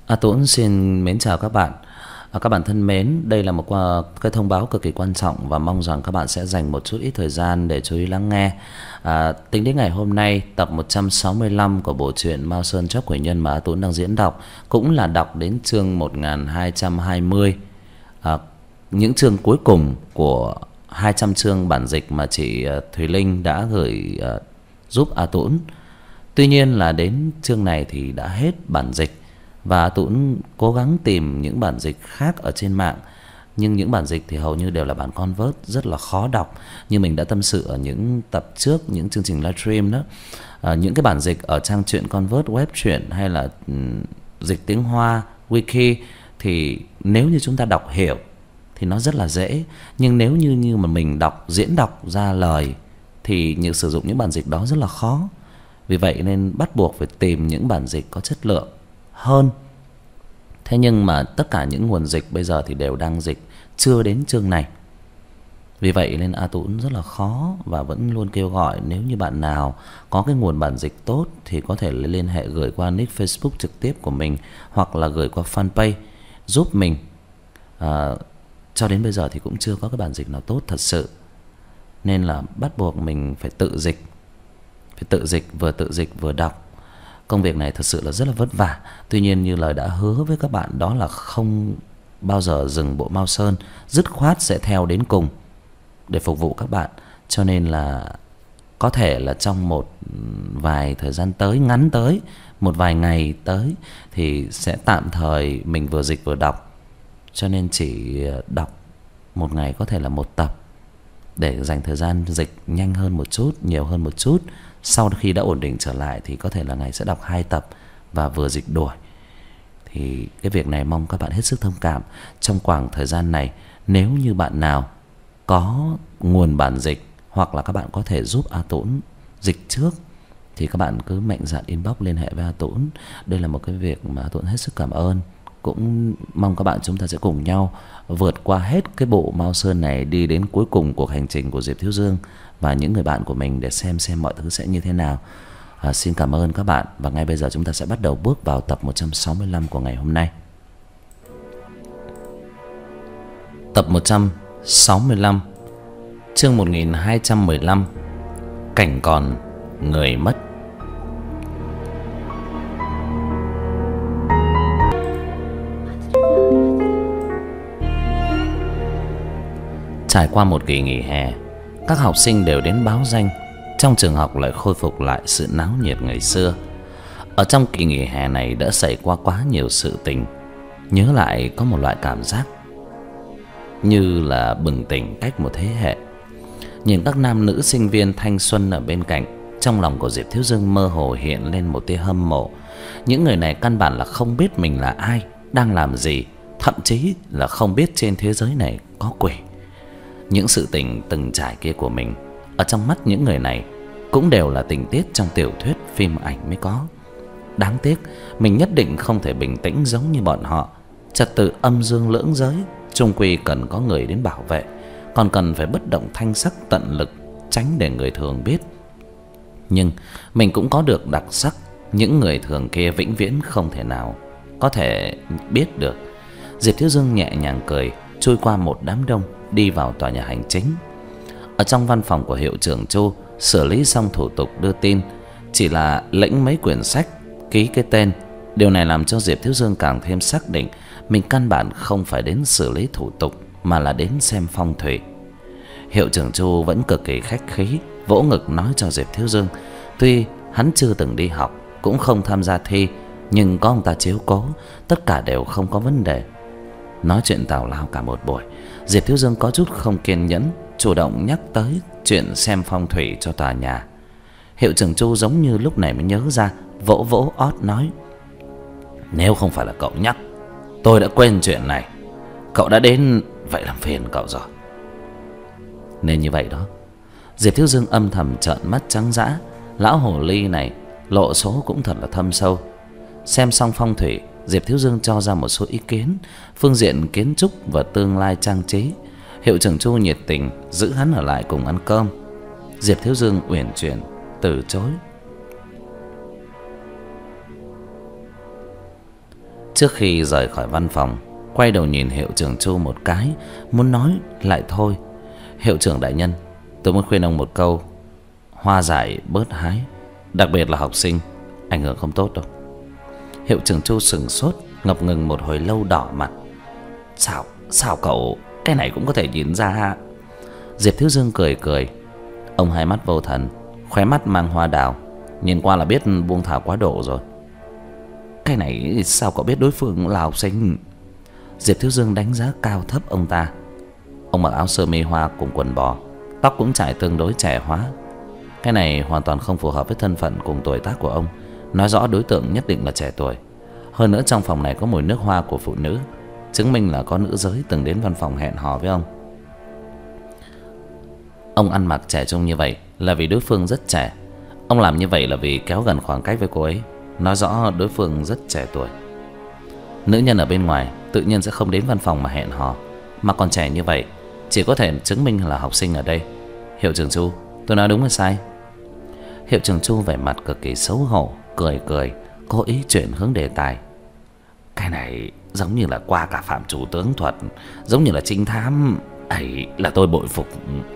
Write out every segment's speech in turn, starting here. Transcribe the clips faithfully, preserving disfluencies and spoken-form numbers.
A Tuấn xin mến chào các bạn. À, các bạn thân mến, đây là một uh, cái thông báo cực kỳ quan trọng và mong rằng các bạn sẽ dành một chút ít thời gian để chú ý lắng nghe. À, tính đến ngày hôm nay, tập một trăm sáu mươi lăm của bộ truyện Mao Sơn Tróc Quỷ Nhân mà A Tuấn đang diễn đọc cũng là đọc đến chương một nghìn hai trăm hai mươi. À, những chương cuối cùng của hai trăm chương bản dịch mà chị uh, Thùy Linh đã gửi uh, giúp A Tuấn. Tuy nhiên là đến chương này thì đã hết bản dịch. Và Tuấn cố gắng tìm những bản dịch khác ở trên mạng, nhưng những bản dịch thì hầu như đều là bản convert, rất là khó đọc. Như mình đã tâm sự ở những tập trước, những chương trình livestream đó, à, những cái bản dịch ở trang truyện convert, web truyện hay là um, dịch tiếng Hoa, wiki thì nếu như chúng ta đọc hiểu thì nó rất là dễ. Nhưng nếu như như mà mình đọc, diễn đọc ra lời thì như sử dụng những bản dịch đó rất là khó. Vì vậy nên bắt buộc phải tìm những bản dịch có chất lượng hơn. Thế nhưng mà tất cả những nguồn dịch bây giờ thì đều đang dịch chưa đến chương này. Vì vậy nên A Tuấn rất là khó và vẫn luôn kêu gọi nếu như bạn nào có cái nguồn bản dịch tốt thì có thể liên hệ gửi qua nick Facebook trực tiếp của mình hoặc là gửi qua fanpage giúp mình. À, cho đến bây giờ thì cũng chưa có cái bản dịch nào tốt thật sự, nên là bắt buộc mình phải tự dịch, phải tự dịch, vừa tự dịch vừa đọc. Công việc này thật sự là rất là vất vả. Tuy nhiên như lời đã hứa với các bạn đó là không bao giờ dừng bộ Mao Sơn, dứt khoát sẽ theo đến cùng để phục vụ các bạn. Cho nên là có thể là trong một vài thời gian tới, ngắn tới, một vài ngày tới thì sẽ tạm thời mình vừa dịch vừa đọc. Cho nên chỉ đọc một ngày có thể là một tập để dành thời gian dịch nhanh hơn một chút, nhiều hơn một chút. Sau khi đã ổn định trở lại thì có thể là ngày sẽ đọc hai tập và vừa dịch đuổi. Thì cái việc này mong các bạn hết sức thông cảm. Trong khoảng thời gian này, nếu như bạn nào có nguồn bản dịch hoặc là các bạn có thể giúp A Tuấn dịch trước thì các bạn cứ mạnh dạn inbox liên hệ với A Tuấn. Đây là một cái việc mà A Tuấn hết sức cảm ơn. Cũng mong các bạn chúng ta sẽ cùng nhau vượt qua hết cái bộ Mao Sơn này, đi đến cuối cùng cuộc hành trình của Diệp Thiếu Dương và những người bạn của mình để xem xem mọi thứ sẽ như thế nào. À, xin cảm ơn các bạn. Và ngay bây giờ chúng ta sẽ bắt đầu bước vào tập một trăm sáu mươi lăm của ngày hôm nay. Tập một trăm sáu mươi lăm, chương một nghìn hai trăm mười lăm, cảnh còn người mất. Trải qua một kỳ nghỉ hè, các học sinh đều đến báo danh. Trong trường học lại khôi phục lại sự náo nhiệt ngày xưa. Ở trong kỳ nghỉ hè này đã xảy qua quá nhiều sự tình. Nhớ lại có một loại cảm giác như là bừng tỉnh cách một thế hệ. Nhìn các nam nữ sinh viên thanh xuân ở bên cạnh, trong lòng của Diệp Thiếu Dương mơ hồ hiện lên một tia hâm mộ. Những người này căn bản là không biết mình là ai, đang làm gì, thậm chí là không biết trên thế giới này có quỷ. Những sự tình từng trải kia của mình ở trong mắt những người này cũng đều là tình tiết trong tiểu thuyết, phim ảnh mới có. Đáng tiếc mình nhất định không thể bình tĩnh giống như bọn họ. Trật tự âm dương lưỡng giới chung quy cần có người đến bảo vệ, còn cần phải bất động thanh sắc tận lực, tránh để người thường biết. Nhưng mình cũng có được đặc sắc những người thường kia vĩnh viễn không thể nào có thể biết được. Diệp Thiếu Dương nhẹ nhàng cười, trôi qua một đám đông, đi vào tòa nhà hành chính. Ở trong văn phòng của hiệu trưởng Chu, xử lý xong thủ tục đưa tin, chỉ là lĩnh mấy quyển sách, ký cái tên. Điều này làm cho Diệp Thiếu Dương càng thêm xác định mình căn bản không phải đến xử lý thủ tục mà là đến xem phong thủy. Hiệu trưởng Chu vẫn cực kỳ khách khí, vỗ ngực nói cho Diệp Thiếu Dương, tuy hắn chưa từng đi học, cũng không tham gia thi, nhưng có ông ta chiếu cố, tất cả đều không có vấn đề. Nói chuyện tào lao cả một buổi, Diệp Thiếu Dương có chút không kiên nhẫn, chủ động nhắc tới chuyện xem phong thủy cho tòa nhà. Hiệu trưởng Chu giống như lúc này mới nhớ ra, vỗ vỗ ót nói, nếu không phải là cậu nhắc, tôi đã quên chuyện này. Cậu đã đến, vậy làm phiền cậu rồi. Nên như vậy đó, Diệp Thiếu Dương âm thầm trợn mắt trắng dã. Lão hồ ly này lộ số cũng thật là thâm sâu. Xem xong phong thủy, Diệp Thiếu Dương cho ra một số ý kiến phương diện kiến trúc và tương lai trang trí. Hiệu trưởng Chu nhiệt tình giữ hắn ở lại cùng ăn cơm. Diệp Thiếu Dương uyển chuyển từ chối. Trước khi rời khỏi văn phòng, quay đầu nhìn hiệu trưởng Chu một cái, muốn nói lại thôi. Hiệu trưởng đại nhân, tôi muốn khuyên ông một câu, hoa dại bớt hái, đặc biệt là học sinh, ảnh hưởng không tốt đâu. Hiệu trưởng Chu sững sốt, ngập ngừng một hồi lâu đỏ mặt. Sao, sao cậu cái này cũng có thể nhìn ra? Diệp Thiếu Dương cười cười. Ông hai mắt vô thần, khóe mắt mang hoa đào, nhìn qua là biết buông thả quá độ rồi. Cái này sao cậu biết đối phương là học sinh? Diệp Thiếu Dương đánh giá cao thấp ông ta. Ông mặc áo sơ mi hoa cùng quần bò, tóc cũng trải tương đối trẻ hóa. Cái này hoàn toàn không phù hợp với thân phận cùng tuổi tác của ông, nói rõ đối tượng nhất định là trẻ tuổi. Hơn nữa trong phòng này có mùi nước hoa của phụ nữ, chứng minh là có nữ giới từng đến văn phòng hẹn hò với ông. Ông ăn mặc trẻ trung như vậy là vì đối phương rất trẻ. Ông làm như vậy là vì kéo gần khoảng cách với cô ấy, nói rõ đối phương rất trẻ tuổi. Nữ nhân ở bên ngoài tự nhiên sẽ không đến văn phòng mà hẹn hò, mà còn trẻ như vậy chỉ có thể chứng minh là học sinh ở đây. Hiệu trưởng Chu, tôi nói đúng hay sai? Hiệu trưởng Chu vẻ mặt cực kỳ xấu hổ, cười cười, cố ý chuyển hướng đề tài. Cái này giống như là qua cả phạm chủ tướng thuật, giống như là trinh thám, ấy là tôi bội phục.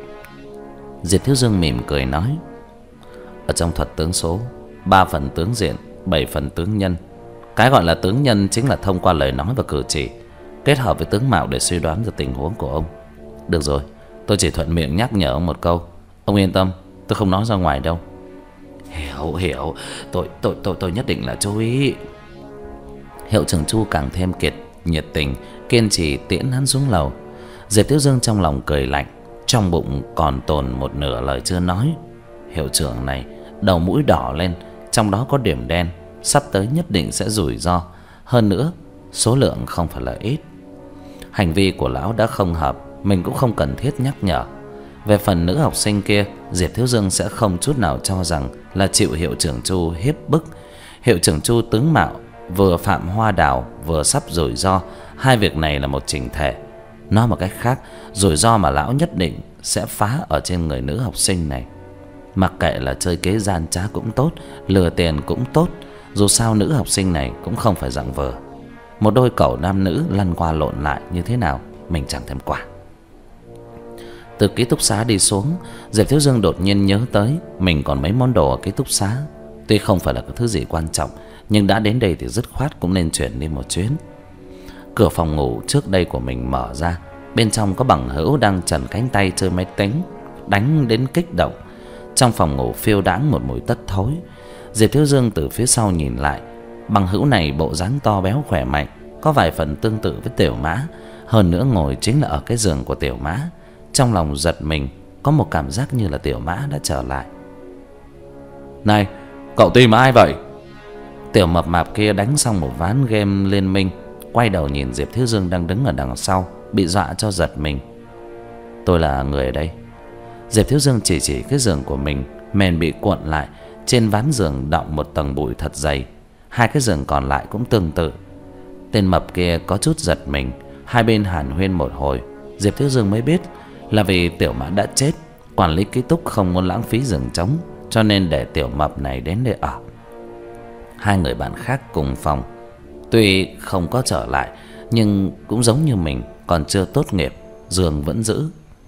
Diệp Thiếu Dương mỉm cười nói, ở trong thuật tướng số, ba phần tướng diện, bảy phần tướng nhân. Cái gọi là tướng nhân chính là thông qua lời nói và cử chỉ, kết hợp với tướng mạo để suy đoán được tình huống của ông. Được rồi, tôi chỉ thuận miệng nhắc nhở ông một câu, ông yên tâm, tôi không nói ra ngoài đâu. Hiểu, hiểu, tôi, tôi, tôi, tôi nhất định là chú ý. Hiệu trưởng Chu càng thêm kiệt nhiệt tình, kiên trì tiễn hắn xuống lầu. Diệp Thiếu Dương trong lòng cười lạnh, trong bụng còn tồn một nửa lời chưa nói. Hiệu trưởng này đầu mũi đỏ lên, trong đó có điểm đen, sắp tới nhất định sẽ rủi ro. Hơn nữa số lượng không phải là ít. Hành vi của lão đã không hợp, mình cũng không cần thiết nhắc nhở. Về phần nữ học sinh kia, Diệp Thiếu Dương sẽ không chút nào cho rằng là chịu hiệu trưởng Chu hiếp bức. Hiệu trưởng Chu tướng mạo vừa phạm hoa đào vừa sắp rủi ro, hai việc này là một chỉnh thể. Nói một cách khác, rủi ro mà lão nhất định sẽ phá ở trên người nữ học sinh này. Mặc kệ là chơi kế gian trá cũng tốt, lừa tiền cũng tốt, dù sao nữ học sinh này cũng không phải dạng vờ. Một đôi cẩu nam nữ lăn qua lộn lại như thế nào mình chẳng thèm quản. Từ ký túc xá đi xuống, Diệp Thiếu Dương đột nhiên nhớ tới mình còn mấy món đồ ở ký túc xá. Tuy không phải là cái thứ gì quan trọng, nhưng đã đến đây thì dứt khoát cũng nên chuyển đi một chuyến. Cửa phòng ngủ trước đây của mình mở ra, bên trong có bằng hữu đang chần cánh tay chơi máy tính, đánh đến kích động. Trong phòng ngủ phiêu đãng một mùi tất thối. Diệp Thiếu Dương từ phía sau nhìn lại, bằng hữu này bộ dáng to béo khỏe mạnh, có vài phần tương tự với Tiểu Mã, hơn nữa ngồi chính là ở cái giường của Tiểu Mã. Trong lòng giật mình, có một cảm giác như là Tiểu Mã đã trở lại. Này, cậu tìm ai vậy? Tiểu mập mạp kia đánh xong một ván game liên minh, quay đầu nhìn Diệp Thiếu Dương đang đứng ở đằng sau, bị dọa cho giật mình. Tôi là người ở đây. Diệp Thiếu Dương chỉ chỉ cái giường của mình, mền bị cuộn lại, trên ván giường đọng một tầng bụi thật dày. Hai cái giường còn lại cũng tương tự. Tên mập kia có chút giật mình, hai bên hàn huyên một hồi, Diệp Thiếu Dương mới biết là vì Tiểu Mã đã chết, quản lý ký túc không muốn lãng phí giường trống, cho nên để tiểu mập này đến đây ở. Hai người bạn khác cùng phòng, tuy không có trở lại, nhưng cũng giống như mình, còn chưa tốt nghiệp, giường vẫn giữ.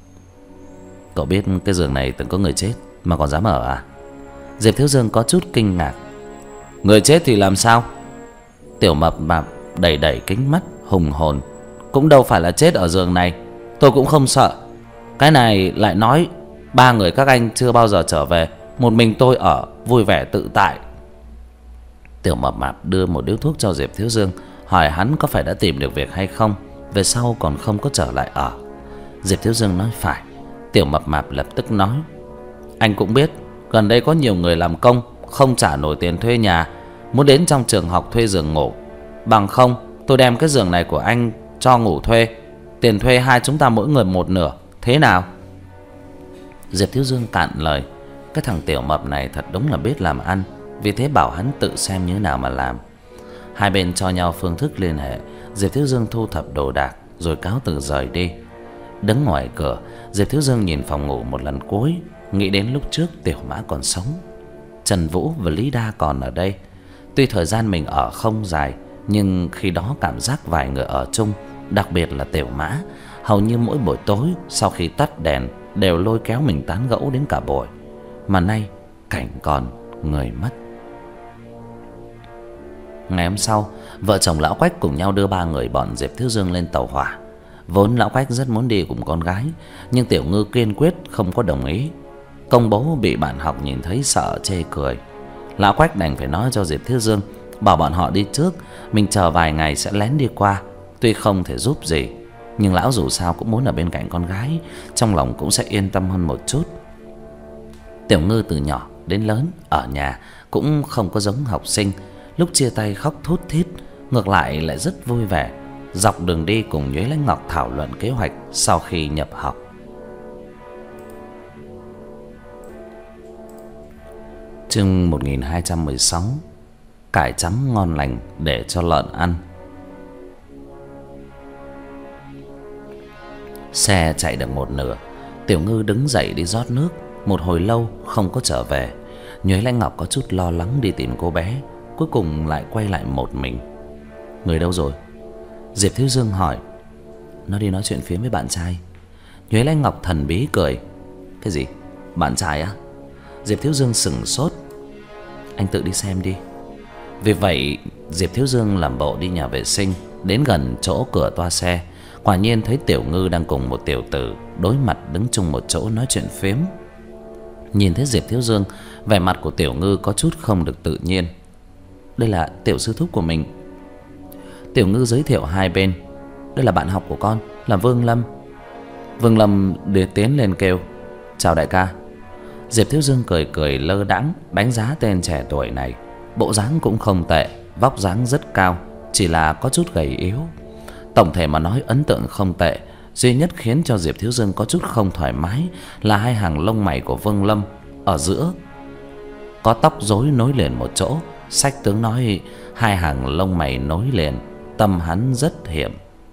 Cậu biết cái giường này từng có người chết mà còn dám ở à? Diệp Thiếu Dương có chút kinh ngạc. Người chết thì làm sao? Tiểu mập mạp đẩy đẩy kính mắt hùng hồn. Cũng đâu phải là chết ở giường này, tôi cũng không sợ. Cái này lại nói ba người các anh chưa bao giờ trở về, một mình tôi ở vui vẻ tự tại. Tiểu mập mạp đưa một điếu thuốc cho Diệp Thiếu Dương, hỏi hắn có phải đã tìm được việc hay không, về sau còn không có trở lại ở. Diệp Thiếu Dương nói phải. Tiểu mập mạp lập tức nói, anh cũng biết gần đây có nhiều người làm công không trả nổi tiền thuê nhà, muốn đến trong trường học thuê giường ngủ. Bằng không tôi đem cái giường này của anh cho ngủ thuê, tiền thuê hai chúng ta mỗi người một nửa, thế nào? Diệp Thiếu Dương cạn lời. Cái thằng tiểu mập này thật đúng là biết làm ăn, vì thế bảo hắn tự xem như thế nào mà làm. Hai bên cho nhau phương thức liên hệ. Diệp Thiếu Dương thu thập đồ đạc rồi cáo từ rời đi. Đứng ngoài cửa, Diệp Thiếu Dương nhìn phòng ngủ một lần cuối, nghĩ đến lúc trước Tiểu Mã còn sống, Trần Vũ và Lý Đa còn ở đây. Tuy thời gian mình ở không dài, Nhưng khi đó cảm giác vài người ở chung, đặc biệt là Tiểu Mã, hầu như mỗi buổi tối sau khi tắt đèn đều lôi kéo mình tán gẫu đến cả buổi. Mà nay cảnh còn người mất. Ngày hôm sau, vợ chồng lão Quách cùng nhau đưa ba người bọn Diệp Thiếu Dương lên tàu hỏa. Vốn lão Quách rất muốn đi cùng con gái, nhưng Tiểu Ngư kiên quyết không có đồng ý. Công bố bị bạn học nhìn thấy sợ chê cười. Lão Quách đành phải nói cho Diệp Thiếu Dương bảo bọn họ đi trước, mình chờ vài ngày sẽ lén đi qua. Tuy không thể giúp gì, nhưng lão dù sao cũng muốn ở bên cạnh con gái, trong lòng cũng sẽ yên tâm hơn một chút. Tiểu Ngư từ nhỏ đến lớn ở nhà cũng không có giống học sinh, lúc chia tay khóc thút thít, ngược lại lại rất vui vẻ. Dọc đường đi cùng Nhuế Lãnh Ngọc thảo luận kế hoạch sau khi nhập học. Chương một nghìn hai trăm mười sáu. Cải chấm ngon lành để cho lợn ăn. Xe chạy được một nửa, Tiểu Ngư đứng dậy đi rót nước. Một hồi lâu không có trở về, Nhuế Lãnh Ngọc có chút lo lắng đi tìm cô bé, cuối cùng lại quay lại một mình. Người đâu rồi? Diệp Thiếu Dương hỏi. Nó đi nói chuyện phiếm với bạn trai. Nhuế Lãnh Ngọc thần bí cười. Cái gì? Bạn trai á? Diệp Thiếu Dương sững sốt. Anh tự đi xem đi. Vì vậy Diệp Thiếu Dương làm bộ đi nhà vệ sinh. Đến gần chỗ cửa toa xe, quả nhiên thấy Tiểu Ngư đang cùng một tiểu tử đối mặt đứng chung một chỗ nói chuyện phiếm. Nhìn thấy Diệp Thiếu Dương, vẻ mặt của Tiểu Ngư có chút không được tự nhiên. Đây là tiểu sư thúc của mình. Tiểu Ngư giới thiệu hai bên. Đây là bạn học của con, là Vương Lâm. Vương Lâm đưa tiến lên kêu. Chào đại ca. Diệp Thiếu Dương cười cười lơ đãng đánh giá tên trẻ tuổi này. Bộ dáng cũng không tệ, vóc dáng rất cao, chỉ là có chút gầy yếu. Tổng thể mà nói ấn tượng không tệ. Duy nhất khiến cho Diệp Thiếu Dương có chút không thoải mái là hai hàng lông mày của Vương Lâm ở giữa có tóc rối nối liền một chỗ. Sách tướng nói hai hàng lông mày nối liền, tâm hắn rất hiểm.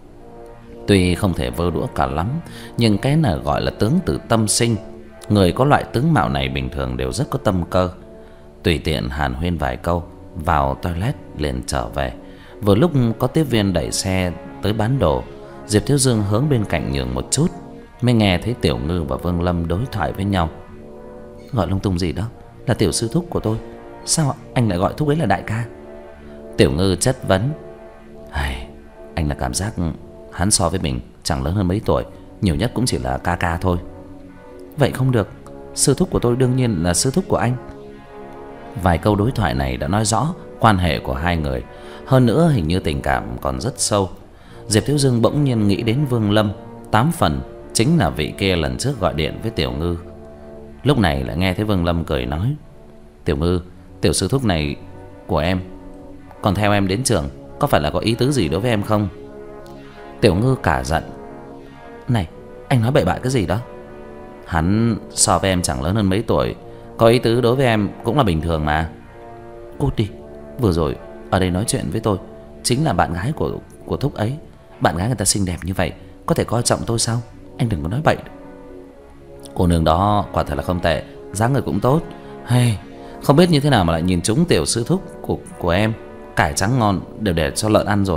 Tuy không thể vơ đũa cả lắm, nhưng cái này gọi là tướng tử tâm sinh. Người có loại tướng mạo này bình thường đều rất có tâm cơ. Tùy tiện hàn huyên vài câu, vào toilet liền trở về. Vừa lúc có tiếp viên đẩy xe tới bán đồ, Diệp Thiếu Dương hướng bên cạnh nhường một chút, mới nghe thấy Tiểu Ngư và Vương Lâm đối thoại với nhau. Gọi lung tung gì đó? Là tiểu sư thúc của tôi. Sao anh lại gọi thúc ấy là đại ca? Tiểu Ngư chất vấn. Ai, anh là cảm giác hắn so với mình chẳng lớn hơn mấy tuổi, nhiều nhất cũng chỉ là ca ca thôi. Vậy không được, sư thúc của tôi đương nhiên là sư thúc của anh. Vài câu đối thoại này đã nói rõ quan hệ của hai người. Hơn nữa hình như tình cảm còn rất sâu. Diệp Thiếu Dương bỗng nhiên nghĩ đến Vương Lâm, tám phần chính là vị kia lần trước gọi điện với Tiểu Ngư. Lúc này lại nghe thấy Vương Lâm cười nói. Tiểu Ngư, tiểu sư thúc này của em còn theo em đến trường, có phải là có ý tứ gì đối với em không? Tiểu Ngư cả giận. Này, anh nói bậy bạ cái gì đó? Hắn so với em chẳng lớn hơn mấy tuổi, có ý tứ đối với em cũng là bình thường mà. Cút đi, vừa rồi ở đây nói chuyện với tôi chính là bạn gái của của thúc ấy. Bạn gái người ta xinh đẹp như vậy, có thể coi trọng tôi sao? Anh đừng có nói bậy. Cô nương đó quả thật là không tệ, dáng người cũng tốt. Hey, không biết như thế nào mà lại nhìn trúng tiểu sư thúc của của em. Cải trắng ngon đều để cho lợn ăn rồi.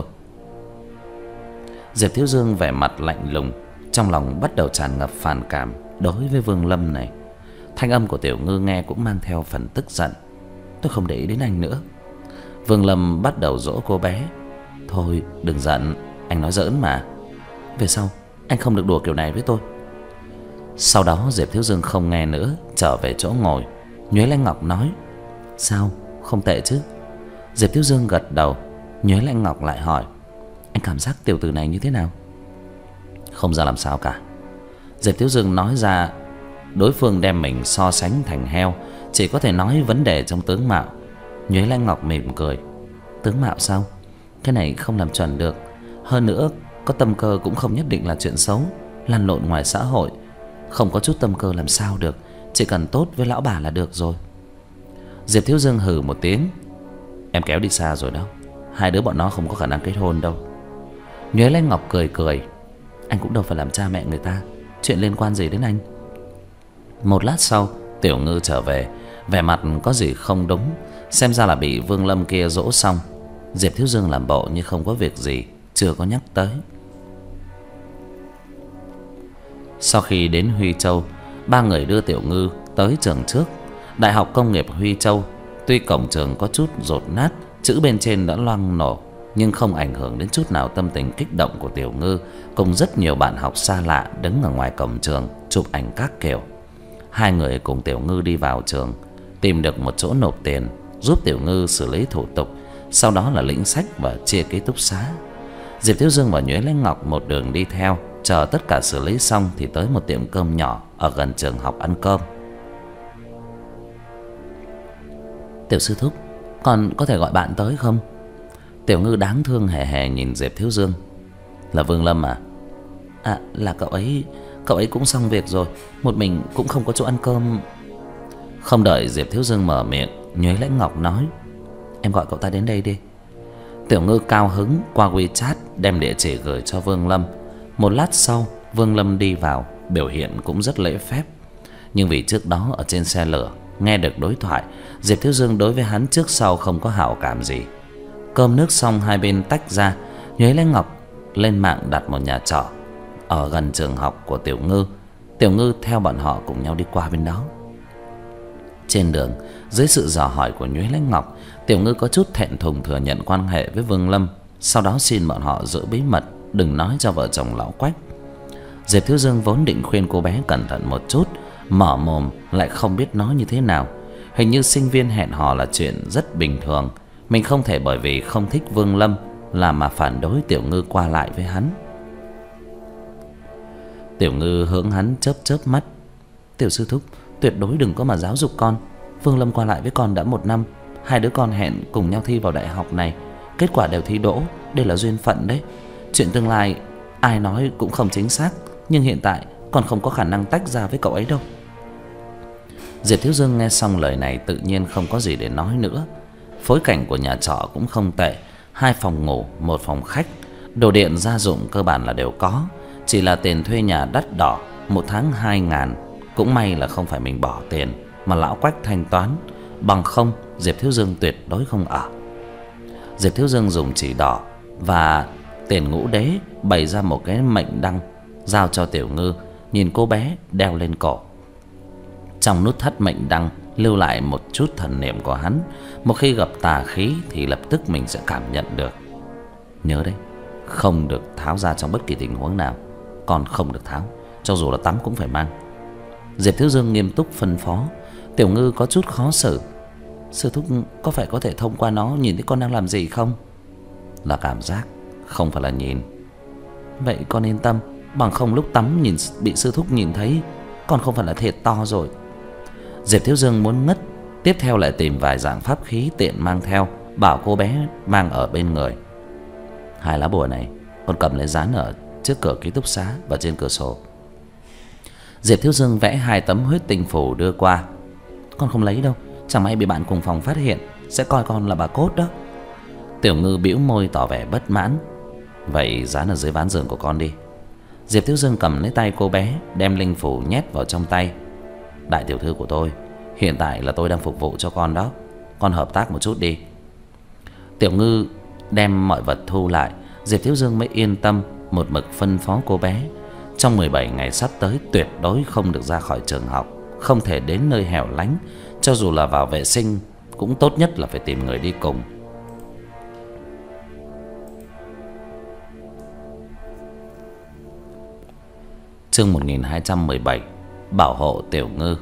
Diệp Thiếu Dương vẻ mặt lạnh lùng, trong lòng bắt đầu tràn ngập phản cảm đối với Vương Lâm này. Thanh âm của Tiểu Ngư nghe cũng mang theo phần tức giận. Tôi không để ý đến anh nữa. Vương Lâm bắt đầu dỗ cô bé. Thôi đừng giận, anh nói giỡn mà. Về sau anh không được đùa kiểu này với tôi. Sau đó Diệp Thiếu Dương không nghe nữa, trở về chỗ ngồi. Nhuế Lãnh Ngọc nói. Sao, không tệ chứ? Diệp Thiếu Dương gật đầu. Nhuế Lãnh Ngọc lại hỏi. Anh cảm giác tiểu tử này như thế nào? Không ra làm sao cả. Diệp Thiếu Dương nói ra đối phương đem mình so sánh thành heo, chỉ có thể nói vấn đề trong tướng mạo. Nhuế Lãnh Ngọc mỉm cười. Tướng mạo sao? Cái này không làm chuẩn được. Hơn nữa có tâm cơ cũng không nhất định là chuyện xấu. Lăn lộn ngoài xã hội, không có chút tâm cơ làm sao được. Chỉ cần tốt với lão bà là được rồi. Diệp Thiếu Dương hừ một tiếng. Em kéo đi xa rồi đó, hai đứa bọn nó không có khả năng kết hôn đâu. Nhuế Lãnh Ngọc cười cười. Anh cũng đâu phải làm cha mẹ người ta, chuyện liên quan gì đến anh? Một lát sau Tiểu Ngư trở về, vẻ mặt có gì không đúng. Xem ra là bị Vương Lâm kia dỗ xong. Diệp Thiếu Dương làm bộ như không có việc gì, chưa có nhắc tới. Sau khi đến Huy Châu, ba người đưa Tiểu Ngư tới trường trước, Đại học Công nghiệp Huy Châu. Tuy cổng trường có chút dột nát, chữ bên trên đã loang nổ, nhưng không ảnh hưởng đến chút nào tâm tình kích động của Tiểu Ngư cùng rất nhiều bạn học xa lạ đứng ở ngoài cổng trường chụp ảnh các kiểu. Hai người cùng Tiểu Ngư đi vào trường, tìm được một chỗ nộp tiền, giúp Tiểu Ngư xử lý thủ tục, sau đó là lĩnh sách và chia ký túc xá. Diệp Thiếu Dương và Nhuế Lãnh Ngọc một đường đi theo, chờ tất cả xử lý xong thì tới một tiệm cơm nhỏ ở gần trường học ăn cơm. Tiểu sư thúc, con có thể gọi bạn tới không? Tiểu Ngư đáng thương hề hề nhìn Diệp Thiếu Dương. Là Vương Lâm à? À, là cậu ấy. Cậu ấy cũng xong việc rồi, một mình cũng không có chỗ ăn cơm. Không đợi Diệp Thiếu Dương mở miệng, Nhuế Lãnh Ngọc nói: em gọi cậu ta đến đây đi. Tiểu Ngư cao hứng qua WeChat đem địa chỉ gửi cho Vương Lâm. Một lát sau, Vương Lâm đi vào, biểu hiện cũng rất lễ phép. Nhưng vì trước đó ở trên xe lửa nghe được đối thoại, Diệp Thiếu Dương đối với hắn trước sau không có hảo cảm gì. Cơm nước xong, hai bên tách ra. Nhuế Lãnh Ngọc lên mạng đặt một nhà trọ ở gần trường học của Tiểu Ngư. Tiểu Ngư theo bọn họ cùng nhau đi qua bên đó. Trên đường, dưới sự dò hỏi của Nhuế Lãnh Ngọc, Tiểu Ngư có chút thẹn thùng thừa nhận quan hệ với Vương Lâm, sau đó xin bọn họ giữ bí mật, đừng nói cho vợ chồng lão Quách. Diệp Thiếu Dương vốn định khuyên cô bé cẩn thận một chút, mở mồm lại không biết nói như thế nào. Hình như sinh viên hẹn hò là chuyện rất bình thường, mình không thể bởi vì không thích Vương Lâm là mà phản đối Tiểu Ngư qua lại với hắn. Tiểu Ngư hướng hắn chớp chớp mắt: Tiểu sư thúc, tuyệt đối đừng có mà giáo dục con. Vương Lâm qua lại với con đã một năm, hai đứa con hẹn cùng nhau thi vào đại học này, kết quả đều thi đỗ, đây là duyên phận đấy. Chuyện tương lai ai nói cũng không chính xác, nhưng hiện tại con không có khả năng tách ra với cậu ấy đâu. Diệp Thiếu Dương nghe xong lời này tự nhiên không có gì để nói nữa. Phối cảnh của nhà trọ cũng không tệ, hai phòng ngủ, một phòng khách, đồ điện gia dụng cơ bản là đều có, chỉ là tiền thuê nhà đắt đỏ, một tháng hai ngàn. Cũng may là không phải mình bỏ tiền mà lão Quách thanh toán, bằng không Diệp Thiếu Dương tuyệt đối không ở. Diệp Thiếu Dương dùng chỉ đỏ và tiền ngũ đế bày ra một cái mệnh đăng, giao cho Tiểu Ngư, nhìn cô bé đeo lên cổ. Trong nút thắt mệnh đăng lưu lại một chút thần niệm của hắn, một khi gặp tà khí thì lập tức mình sẽ cảm nhận được. Nhớ đấy, không được tháo ra trong bất kỳ tình huống nào, còn không được tháo, cho dù là tắm cũng phải mang. Diệp Thiếu Dương nghiêm túc phân phó. Tiểu Ngư có chút khó xử: sư thúc có phải có thể thông qua nó nhìn thấy con đang làm gì không? Là cảm giác, không phải là nhìn. Vậy con yên tâm, bằng không lúc tắm nhìn bị sư thúc nhìn thấy, con không phải là thiệt to rồi. Diệp Thiếu Dương muốn ngất, tiếp theo lại tìm vài dạng pháp khí tiện mang theo, bảo cô bé mang ở bên người. Hai lá bùa này con cầm lấy dán ở trước cửa ký túc xá và trên cửa sổ. Diệp Thiếu Dương vẽ hai tấm huyết tinh phù đưa qua. Con không lấy đâu, chẳng may bị bạn cùng phòng phát hiện sẽ coi con là bà cốt đó. Tiểu Ngư bĩu môi tỏ vẻ bất mãn. Vậy dán ở dưới ván giường của con đi. Diệp Thiếu Dương cầm lấy tay cô bé, đem linh phù nhét vào trong tay. Đại tiểu thư của tôi, hiện tại là tôi đang phục vụ cho con đó, con hợp tác một chút đi. Tiểu Ngư đem mọi vật thu lại, Diệp Thiếu Dương mới yên tâm, một mực phân phó cô bé trong mười bảy ngày sắp tới tuyệt đối không được ra khỏi trường học, không thể đến nơi hẻo lánh, cho dù là vào vệ sinh cũng tốt nhất là phải tìm người đi cùng. Chương một nghìn hai trăm mười bảy, bảo hộ Tiểu Ngư.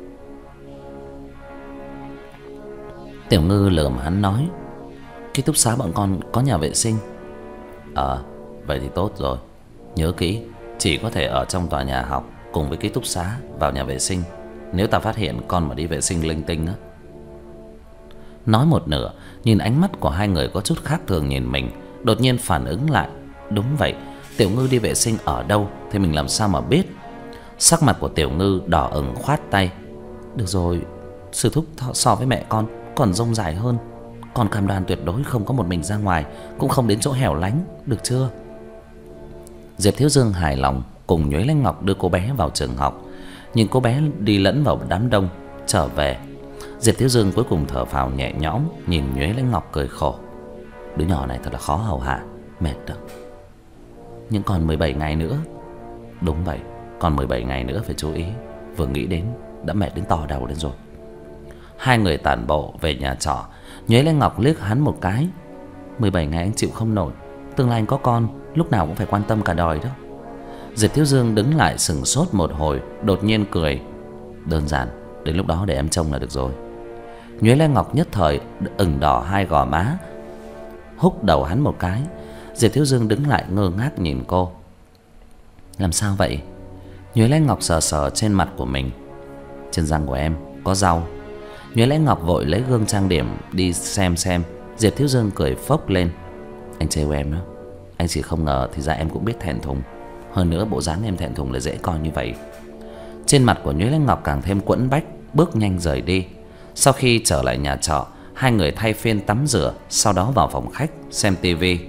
Tiểu Ngư lườm hắn nói: ký túc xá bọn con có nhà vệ sinh. Ờ, vậy thì tốt rồi. Nhớ kỹ, chỉ có thể ở trong tòa nhà học cùng với ký túc xá vào nhà vệ sinh. Nếu ta phát hiện con mà đi vệ sinh linh tinh á. Nói một nửa, nhìn ánh mắt của hai người có chút khác thường nhìn mình, đột nhiên phản ứng lại. Đúng vậy, Tiểu Ngư đi vệ sinh ở đâu thì mình làm sao mà biết. Sắc mặt của Tiểu Ngư đỏ ửng khoát tay: được rồi, sư thúc so với mẹ con còn rông dài hơn, con cam đoan tuyệt đối không có một mình ra ngoài, cũng không đến chỗ hẻo lánh, được chưa? Diệp Thiếu Dương hài lòng cùng Nhuế Lãnh Ngọc đưa cô bé vào trường học. Nhìn cô bé đi lẫn vào đám đông trở về, Diệp Thiếu Dương cuối cùng thở phào nhẹ nhõm, nhìn Nhuế Lãnh Ngọc cười khổ: Đứa nhỏ này thật là khó hầu hạ, mệt đó. Nhưng còn mười bảy ngày nữa. Đúng vậy, còn mười bảy ngày nữa phải chú ý. Vừa nghĩ đến đã mệt đến to đầu lên rồi. Hai người tản bộ về nhà trọ. Nhuế Lê Ngọc liếc hắn một cái. Mười bảy ngày anh chịu không nổi. Tương lai anh có con, lúc nào cũng phải quan tâm cả đời đó. Diệp Thiếu Dương đứng lại sững sốt một hồi, đột nhiên cười. Đơn giản, đến lúc đó để em trông là được rồi. Nhuế Lê Ngọc nhất thời ửng đỏ hai gò má, húc đầu hắn một cái. Diệp Thiếu Dương đứng lại ngơ ngác nhìn cô. Làm sao vậy? Nhuế Lê Ngọc sờ sờ trên mặt của mình. Trên răng của em có rau. Nhuế Lê Ngọc vội lấy gương trang điểm đi xem xem. Diệp Thiếu Dương cười phốc lên. Anh trêu em đó. Anh chỉ không ngờ thì ra em cũng biết thẹn thùng. Hơn nữa bộ dáng em thẹn thùng là dễ coi như vậy. Trên mặt của Nhuế Lê Ngọc càng thêm quẫn bách, bước nhanh rời đi. Sau khi trở lại nhà trọ, hai người thay phiên tắm rửa, sau đó vào phòng khách xem tivi.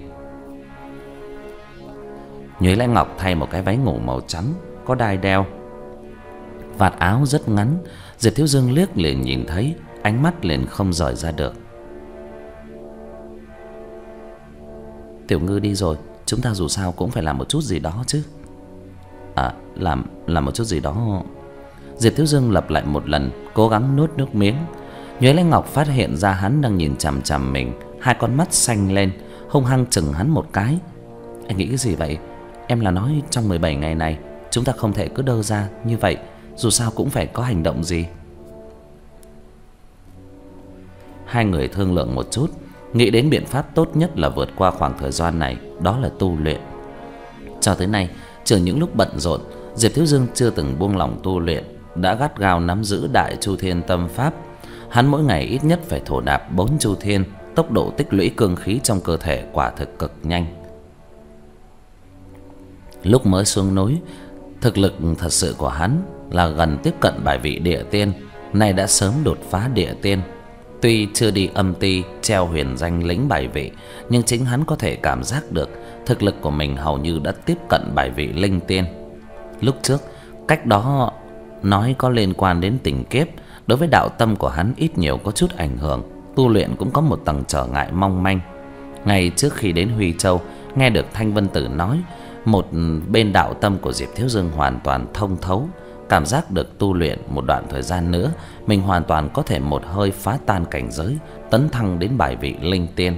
Nhuế Lê Ngọc thay một cái váy ngủ màu trắng có đai đeo, vạt áo rất ngắn. Diệp Thiếu Dương liếc liền nhìn thấy, ánh mắt liền không rời ra được. Tiểu Ngư đi rồi, chúng ta dù sao cũng phải làm một chút gì đó chứ. À, làm làm một chút gì đó. Diệp Thiếu Dương lặp lại một lần, cố gắng nuốt nước miếng. Nhuế Lê Ngọc phát hiện ra hắn đang nhìn chằm chằm mình, hai con mắt xanh lên, hung hăng chừng hắn một cái. Anh nghĩ cái gì vậy? Em là nói trong mười bảy ngày này chúng ta không thể cứ đơ ra như vậy, dù sao cũng phải có hành động gì. Hai người thương lượng một chút, nghĩ đến biện pháp tốt nhất là vượt qua khoảng thời gian này, đó là tu luyện. Cho tới nay, trừ những lúc bận rộn, Diệp Thiếu Dương chưa từng buông lỏng tu luyện, đã gắt gao nắm giữ Đại Chu Thiên Tâm Pháp. Hắn mỗi ngày ít nhất phải thổ nạp bốn chu thiên, tốc độ tích lũy cương khí trong cơ thể quả thực cực nhanh. Lúc mới xuống núi, thực lực thật sự của hắn là gần tiếp cận bài vị địa tiên, nay đã sớm đột phá địa tiên. Tuy chưa đi âm ti treo huyền danh lĩnh bài vị, nhưng chính hắn có thể cảm giác được thực lực của mình hầu như đã tiếp cận bài vị linh tiên. Lúc trước, cách đó nói có liên quan đến tình kiếp, đối với đạo tâm của hắn ít nhiều có chút ảnh hưởng, tu luyện cũng có một tầng trở ngại mong manh. Ngay trước khi đến Huy Châu, nghe được Thanh Vân Tử nói, một bên đạo tâm của Diệp Thiếu Dương hoàn toàn thông thấu, cảm giác được tu luyện một đoạn thời gian nữa, mình hoàn toàn có thể một hơi phá tan cảnh giới, tấn thăng đến bài vị linh tiên.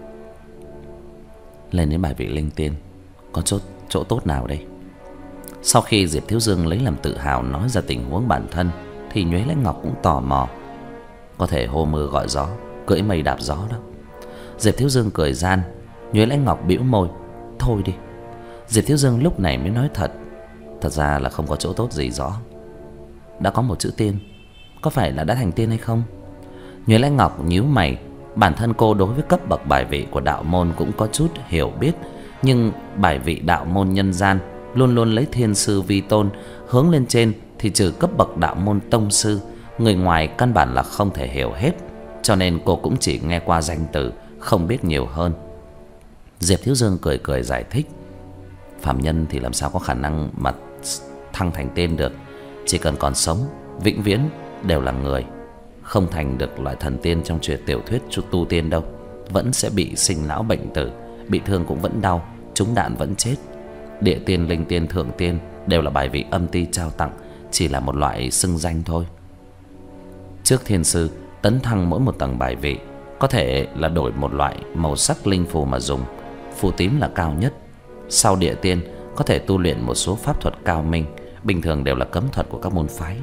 Lên đến bài vị linh tiên, có chỗ, chỗ tốt nào đây? Sau khi Diệp Thiếu Dương lấy làm tự hào nói ra tình huống bản thân, thì Nhuế Lễ Ngọc cũng tò mò. Có thể hô mưa gọi gió, cưỡi mây đạp gió đó. Diệp Thiếu Dương cười gian. Nhuế Lễ Ngọc bĩu môi. Thôi đi. Diệp Thiếu Dương lúc này mới nói thật. Thật ra là không có chỗ tốt gì rõ. Đã có một chữ tiên, có phải là đã thành tiên hay không? Nhuế Lễ Ngọc nhíu mày. Bản thân cô đối với cấp bậc bài vị của đạo môn cũng có chút hiểu biết, nhưng bài vị đạo môn nhân gian luôn luôn lấy thiên sư vi tôn, hướng lên trên thì trừ cấp bậc đạo môn tông sư, người ngoài căn bản là không thể hiểu hết, cho nên cô cũng chỉ nghe qua danh từ, không biết nhiều hơn. Diệp Thiếu Dương cười cười giải thích. Phạm nhân thì làm sao có khả năng mà thăng thành tiên được, chỉ cần còn sống, vĩnh viễn đều là người, không thành được loại thần tiên trong truyện tiểu thuyết chu tu tiên đâu, vẫn sẽ bị sinh lão bệnh tử, bị thương cũng vẫn đau, trúng đạn vẫn chết. Địa tiên, linh tiên, thượng tiên đều là bài vị âm ti trao tặng, chỉ là một loại xưng danh thôi. Trước thiên sư, tấn thăng mỗi một tầng bài vị có thể là đổi một loại màu sắc linh phù mà dùng, phù tím là cao nhất. Sau địa tiên có thể tu luyện một số pháp thuật cao minh, bình thường đều là cấm thuật của các môn phái.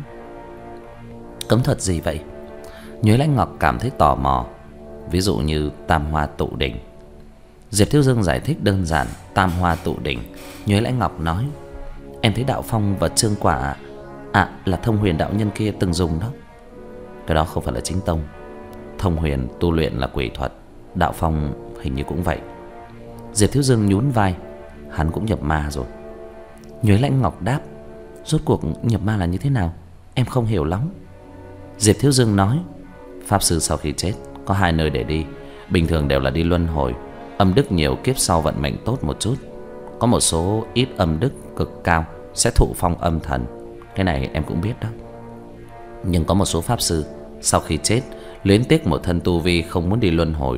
Cấm thuật gì vậy? Nhuế Lãnh Ngọc cảm thấy tò mò. Ví dụ như tam hoa tụ đỉnh. Diệp Thiếu Dương giải thích đơn giản tam hoa tụ đỉnh. Nhuế Lãnh Ngọc nói, em thấy Đạo Phong và Trương Quả, à là Thông Huyền đạo nhân kia từng dùng đó. Cái đó không phải là chính tông. Thông Huyền tu luyện là quỷ thuật, Đạo Phong hình như cũng vậy. Diệp Thiếu Dương nhún vai. Hắn cũng nhập ma rồi. Nhuế Lãnh Ngọc đáp, rốt cuộc nhập ma là như thế nào? Em không hiểu lắm. Diệp Thiếu Dương nói, pháp sư sau khi chết có hai nơi để đi, bình thường đều là đi luân hồi. Âm đức nhiều kiếp sau vận mệnh tốt một chút, có một số ít âm đức cực cao sẽ thụ phong âm thần. Cái này em cũng biết đó. Nhưng có một số pháp sư sau khi chết luyến tiếc một thân tu vi, không muốn đi luân hồi,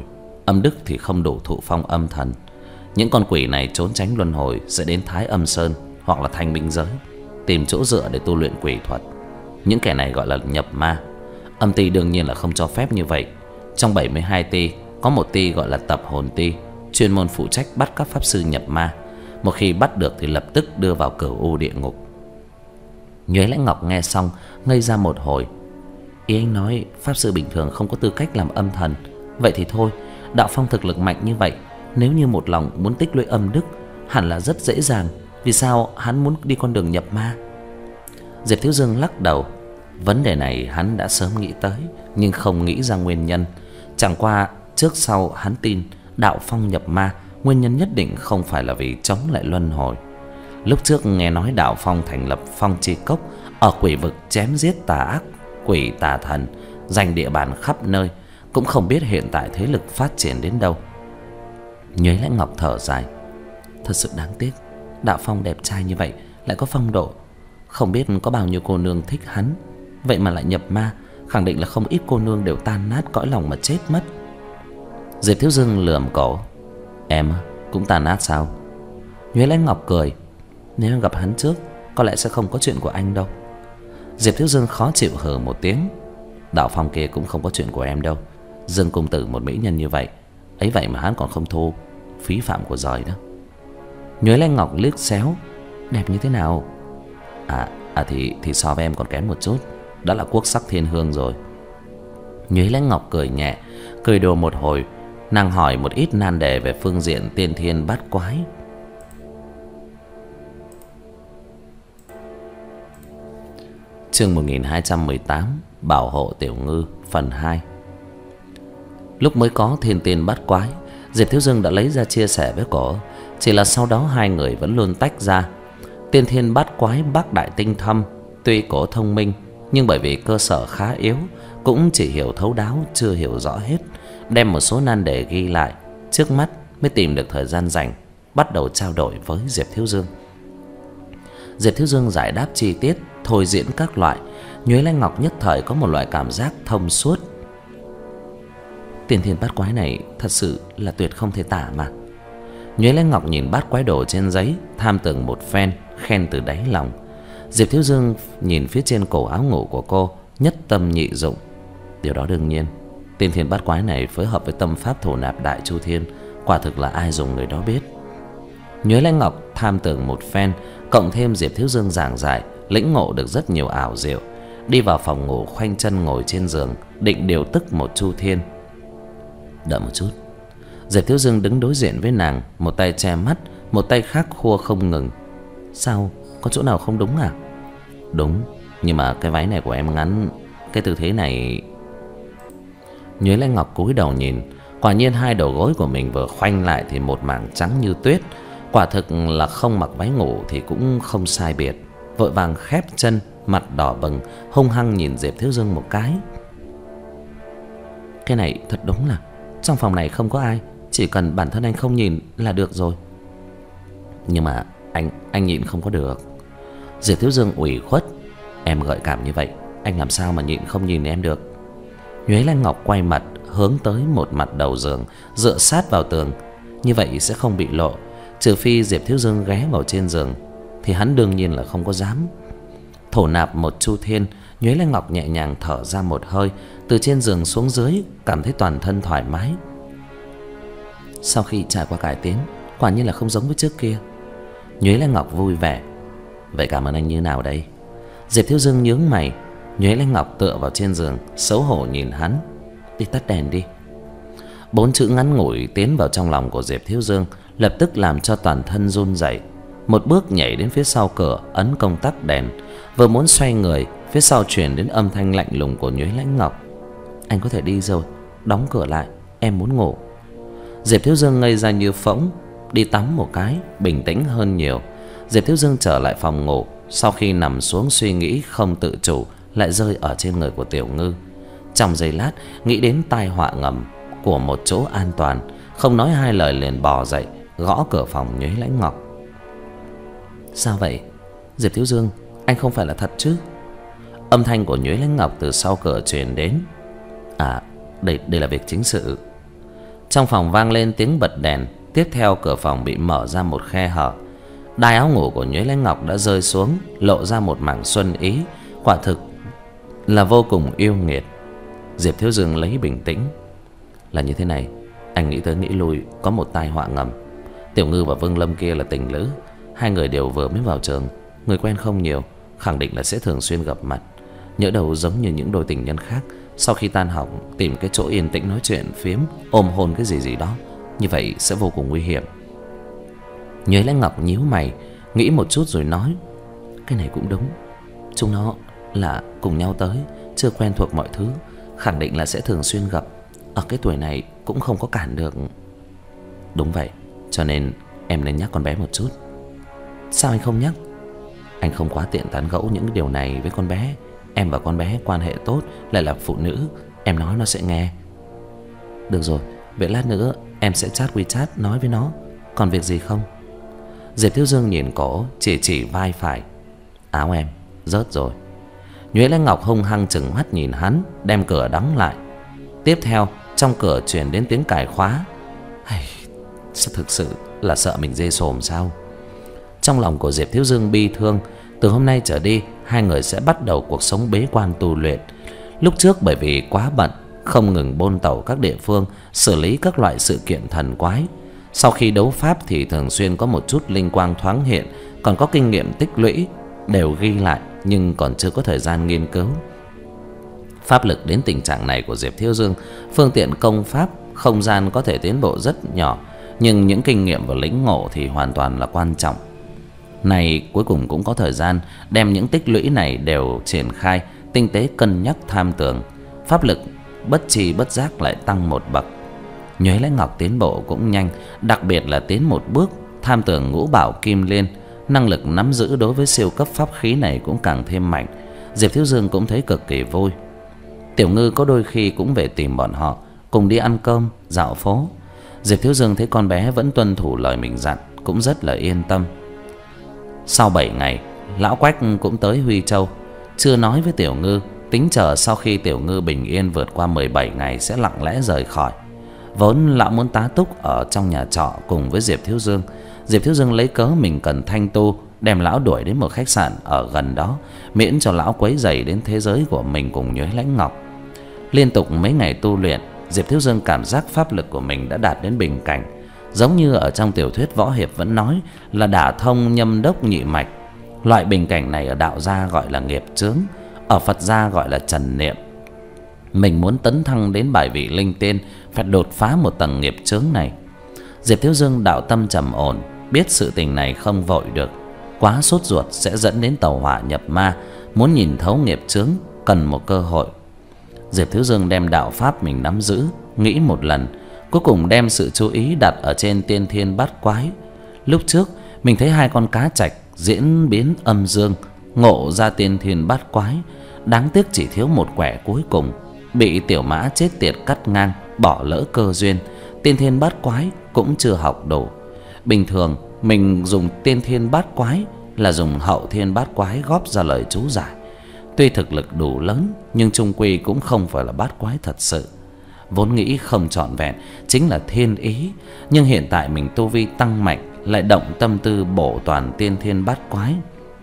âm đức thì không đủ thụ phong âm thần. Những con quỷ này trốn tránh luân hồi sẽ đến Thái Âm Sơn hoặc là Thanh Minh Giới, tìm chỗ dựa để tu luyện quỷ thuật. Những kẻ này gọi là nhập ma. Âm ty đương nhiên là không cho phép như vậy. Trong bảy mươi hai ty, có một ty gọi là tập hồn ty, chuyên môn phụ trách bắt các pháp sư nhập ma. Một khi bắt được thì lập tức đưa vào cửu u địa ngục. Nhuế Lãnh Ngọc nghe xong ngây ra một hồi. Ý anh nói pháp sư bình thường không có tư cách làm âm thần. Vậy thì thôi, Đạo Phong thực lực mạnh như vậy, nếu như một lòng muốn tích lũy âm đức hẳn là rất dễ dàng. Vì sao hắn muốn đi con đường nhập ma? Diệp Thiếu Dương lắc đầu. Vấn đề này hắn đã sớm nghĩ tới, nhưng không nghĩ ra nguyên nhân. Chẳng qua trước sau hắn tin Đạo Phong nhập ma, nguyên nhân nhất định không phải là vì chống lại luân hồi. Lúc trước nghe nói Đạo Phong thành lập Phong Chi Cốc, ở quỷ vực chém giết tà ác quỷ tà thần, giành địa bàn khắp nơi. Cũng không biết hiện tại thế lực phát triển đến đâu. Nhuế Lãnh Ngọc thở dài. Thật sự đáng tiếc, Đạo Phong đẹp trai như vậy, lại có phong độ, không biết có bao nhiêu cô nương thích hắn. Vậy mà lại nhập ma, khẳng định là không ít cô nương đều tan nát cõi lòng mà chết mất. Diệp Thiếu Dương lườm cổ. Em cũng tan nát sao? Nhuế Lãnh Ngọc cười. Nếu em gặp hắn trước, có lẽ sẽ không có chuyện của anh đâu. Diệp Thiếu Dương khó chịu hừ một tiếng. Đạo Phong kia cũng không có chuyện của em đâu. Dương công tử một mỹ nhân như vậy, ấy vậy mà hắn còn không thu, phí phạm của giời đó. Nhuế Lãnh Ngọc liếc xéo. Đẹp như thế nào? À, à thì, thì so với em còn kém một chút. Đã là quốc sắc thiên hương rồi. Nhuế Lãnh Ngọc cười nhẹ, cười đùa một hồi. Nàng hỏi một ít nan đề về phương diện tiên thiên bát quái. Chương một nghìn hai trăm mười tám, Bảo hộ tiểu ngư, phần hai. Lúc mới có thiên tiên bát quái, Diệp Thiếu Dương đã lấy ra chia sẻ với cổ. Chỉ là sau đó hai người vẫn luôn tách ra. Tiên thiên bát quái bác đại tinh thâm, tuy cổ thông minh, nhưng bởi vì cơ sở khá yếu, cũng chỉ hiểu thấu đáo, chưa hiểu rõ hết. Đem một số nan đề ghi lại, trước mắt mới tìm được thời gian rảnh, bắt đầu trao đổi với Diệp Thiếu Dương. Diệp Thiếu Dương giải đáp chi tiết, thôi diễn các loại. Nhuế Lãnh Ngọc nhất thời có một loại cảm giác thông suốt. Tiên thiên bát quái này thật sự là tuyệt không thể tả mà. Nhuế Lãnh Ngọc nhìn bát quái đồ trên giấy, tham tưởng một phen, khen từ đáy lòng. Diệp Thiếu Dương nhìn phía trên cổ áo ngủ của cô, nhất tâm nhị dụng. Điều đó đương nhiên, tiên thiên bát quái này phối hợp với tâm pháp thổ nạp đại chu thiên, quả thực là ai dùng người đó biết. Nhuế Lãnh Ngọc tham tưởng một phen, cộng thêm Diệp Thiếu Dương giảng giải, lĩnh ngộ được rất nhiều ảo diệu. Đi vào phòng ngủ, khoanh chân ngồi trên giường, định điều tức một chu thiên. Đợi một chút. Diệp Thiếu Dương đứng đối diện với nàng, một tay che mắt, một tay khác khua không ngừng. Sao, có chỗ nào không đúng à? Đúng, nhưng mà cái váy này của em ngắn, cái tư thế này. Nhuế Lãnh Ngọc cúi đầu nhìn, quả nhiên hai đầu gối của mình vừa khoanh lại thì một mảng trắng như tuyết. Quả thực là không mặc váy ngủ thì cũng không sai biệt. Vội vàng khép chân, mặt đỏ bừng, hung hăng nhìn Diệp Thiếu Dương một cái. Cái này thật đúng là trong phòng này không có ai, chỉ cần bản thân anh không nhìn là được rồi. Nhưng mà anh anh nhịn không có được. Diệp Thiếu Dương ủy khuất. Em gợi cảm như vậy, anh làm sao mà nhịn không nhìn em được? Nhuế Lãnh Ngọc quay mặt hướng tới một mặt đầu giường, dựa sát vào tường. Như vậy sẽ không bị lộ. Trừ phi Diệp Thiếu Dương ghé vào trên giường, thì hắn đương nhiên là không có dám. Thổ nạp một chu thiên, Nhuế Lãnh Ngọc nhẹ nhàng thở ra một hơi, từ trên giường xuống dưới, cảm thấy toàn thân thoải mái. Sau khi trải qua cải tiến, quả nhiên là không giống với trước kia. Nhuế Lãnh Ngọc vui vẻ. Vậy cảm ơn anh như nào đây? Diệp Thiếu Dương nhướng mày. Nhuế Lãnh Ngọc tựa vào trên giường, xấu hổ nhìn hắn. Đi tắt đèn đi. Bốn chữ ngắn ngủi tiến vào trong lòng của Diệp Thiếu Dương, lập tức làm cho toàn thân run rẩy. Một bước nhảy đến phía sau cửa, ấn công tắc đèn. Vừa muốn xoay người, phía sau truyền đến âm thanh lạnh lùng của Nhuế Lãnh Ngọc. Anh có thể đi rồi, đóng cửa lại, em muốn ngủ. Diệp Thiếu Dương ngây ra như phỗng. Đi tắm một cái, bình tĩnh hơn nhiều. Diệp Thiếu Dương trở lại phòng ngủ. Sau khi nằm xuống suy nghĩ không tự chủ, lại rơi ở trên người của Tiểu Ngư. Trong giây lát nghĩ đến tai họa ngầm của một chỗ an toàn, không nói hai lời liền bò dậy, gõ cửa phòng Nhuế Lãnh Ngọc. Sao vậy? Diệp Thiếu Dương, anh không phải là thật chứ? Âm thanh của Nhuế Lãnh Ngọc từ sau cửa truyền đến. À, đây đây là việc chính sự. Trong phòng vang lên tiếng bật đèn. Tiếp theo cửa phòng bị mở ra một khe hở. Đai áo ngủ của Nhuế Lãnh Ngọc đã rơi xuống, lộ ra một mảng xuân ý, quả thực là vô cùng yêu nghiệt. Diệp Thiếu Dương lấy bình tĩnh. Là như thế này, anh nghĩ tới nghĩ lui, có một tai họa ngầm. Tiểu Ngư và Vương Lâm kia là tình lữ, hai người đều vừa mới vào trường, người quen không nhiều, khẳng định là sẽ thường xuyên gặp mặt. Nhỡ đâu giống như những đôi tình nhân khác, sau khi tan học tìm cái chỗ yên tĩnh nói chuyện phiếm, ôm hôn cái gì gì đó, như vậy sẽ vô cùng nguy hiểm. Nhuế Lãnh Ngọc nhíu mày, nghĩ một chút rồi nói: cái này cũng đúng, chúng nó là cùng nhau tới, chưa quen thuộc mọi thứ, khẳng định là sẽ thường xuyên gặp. Ở cái tuổi này cũng không có cản được. Đúng vậy, cho nên em nên nhắc con bé một chút. Sao anh không nhắc? Anh không quá tiện tán gẫu những điều này với con bé. Em và con bé quan hệ tốt, lại là phụ nữ, em nói nó sẽ nghe. Được rồi, vậy lát nữa em sẽ chat WeChat nói với nó. Còn việc gì không? Diệp Thiếu Dương nhìn cổ, chỉ chỉ vai phải. Áo em rớt rồi. Nhuế Lãnh Ngọc hung hăng chừng mắt nhìn hắn, đem cửa đóng lại. Tiếp theo trong cửa truyền đến tiếng cài khóa. Hay, sao thực sự là sợ mình dê sồm sao? Trong lòng của Diệp Thiếu Dương bi thương. Từ hôm nay trở đi, hai người sẽ bắt đầu cuộc sống bế quan tu luyện. Lúc trước bởi vì quá bận, không ngừng bôn tẩu các địa phương, xử lý các loại sự kiện thần quái. Sau khi đấu pháp thì thường xuyên có một chút linh quang thoáng hiện, còn có kinh nghiệm tích lũy đều ghi lại, nhưng còn chưa có thời gian nghiên cứu. Pháp lực đến tình trạng này của Diệp Thiếu Dương, phương tiện công pháp, không gian có thể tiến bộ rất nhỏ, nhưng những kinh nghiệm và lĩnh ngộ thì hoàn toàn là quan trọng. Này cuối cùng cũng có thời gian đem những tích lũy này đều triển khai, tinh tế cân nhắc tham tưởng. Pháp lực bất tri bất giác lại tăng một bậc. Nhuế Lãnh Ngọc tiến bộ cũng nhanh, đặc biệt là tiến một bước tham tưởng ngũ bảo kim liên, năng lực nắm giữ đối với siêu cấp pháp khí này cũng càng thêm mạnh. Diệp Thiếu Dương cũng thấy cực kỳ vui. Tiểu Ngư có đôi khi cũng về tìm bọn họ, cùng đi ăn cơm, dạo phố. Diệp Thiếu Dương thấy con bé vẫn tuân thủ lời mình dặn, cũng rất là yên tâm. Sau bảy ngày, lão Quách cũng tới Huy Châu. Chưa nói với Tiểu Ngư, tính chờ sau khi Tiểu Ngư bình yên vượt qua mười bảy ngày sẽ lặng lẽ rời khỏi. Vốn lão muốn tá túc ở trong nhà trọ cùng với Diệp Thiếu Dương. Diệp Thiếu Dương lấy cớ mình cần thanh tu, đem lão đuổi đến một khách sạn ở gần đó, miễn cho lão quấy rầy đến thế giới của mình cùng Nhuế Lãnh Ngọc. Liên tục mấy ngày tu luyện, Diệp Thiếu Dương cảm giác pháp lực của mình đã đạt đến bình cảnh. Giống như ở trong tiểu thuyết võ hiệp vẫn nói là đả thông nhâm đốc nhị mạch. Loại bình cảnh này ở đạo gia gọi là nghiệp chướng, ở Phật gia gọi là trần niệm. Mình muốn tấn thăng đến bài vị linh tiên, phải đột phá một tầng nghiệp chướng này. Diệp Thiếu Dương đạo tâm trầm ổn, biết sự tình này không vội được, quá sốt ruột sẽ dẫn đến tàu hỏa nhập ma. Muốn nhìn thấu nghiệp chướng cần một cơ hội. Diệp Thiếu Dương đem đạo pháp mình nắm giữ, nghĩ một lần, cuối cùng đem sự chú ý đặt ở trên tiên thiên bát quái. Lúc trước mình thấy hai con cá trạch diễn biến âm dương, ngộ ra tiên thiên bát quái. Đáng tiếc chỉ thiếu một quẻ cuối cùng, bị tiểu mã chết tiệt cắt ngang, bỏ lỡ cơ duyên. Tiên thiên bát quái cũng chưa học đủ. Bình thường mình dùng tiên thiên bát quái là dùng hậu thiên bát quái góp ra lời chú giải. Tuy thực lực đủ lớn, nhưng chung quy cũng không phải là bát quái thật sự. Vốn nghĩ không trọn vẹn chính là thiên ý, nhưng hiện tại mình tu vi tăng mạnh, lại động tâm tư bổ toàn tiên thiên bát quái.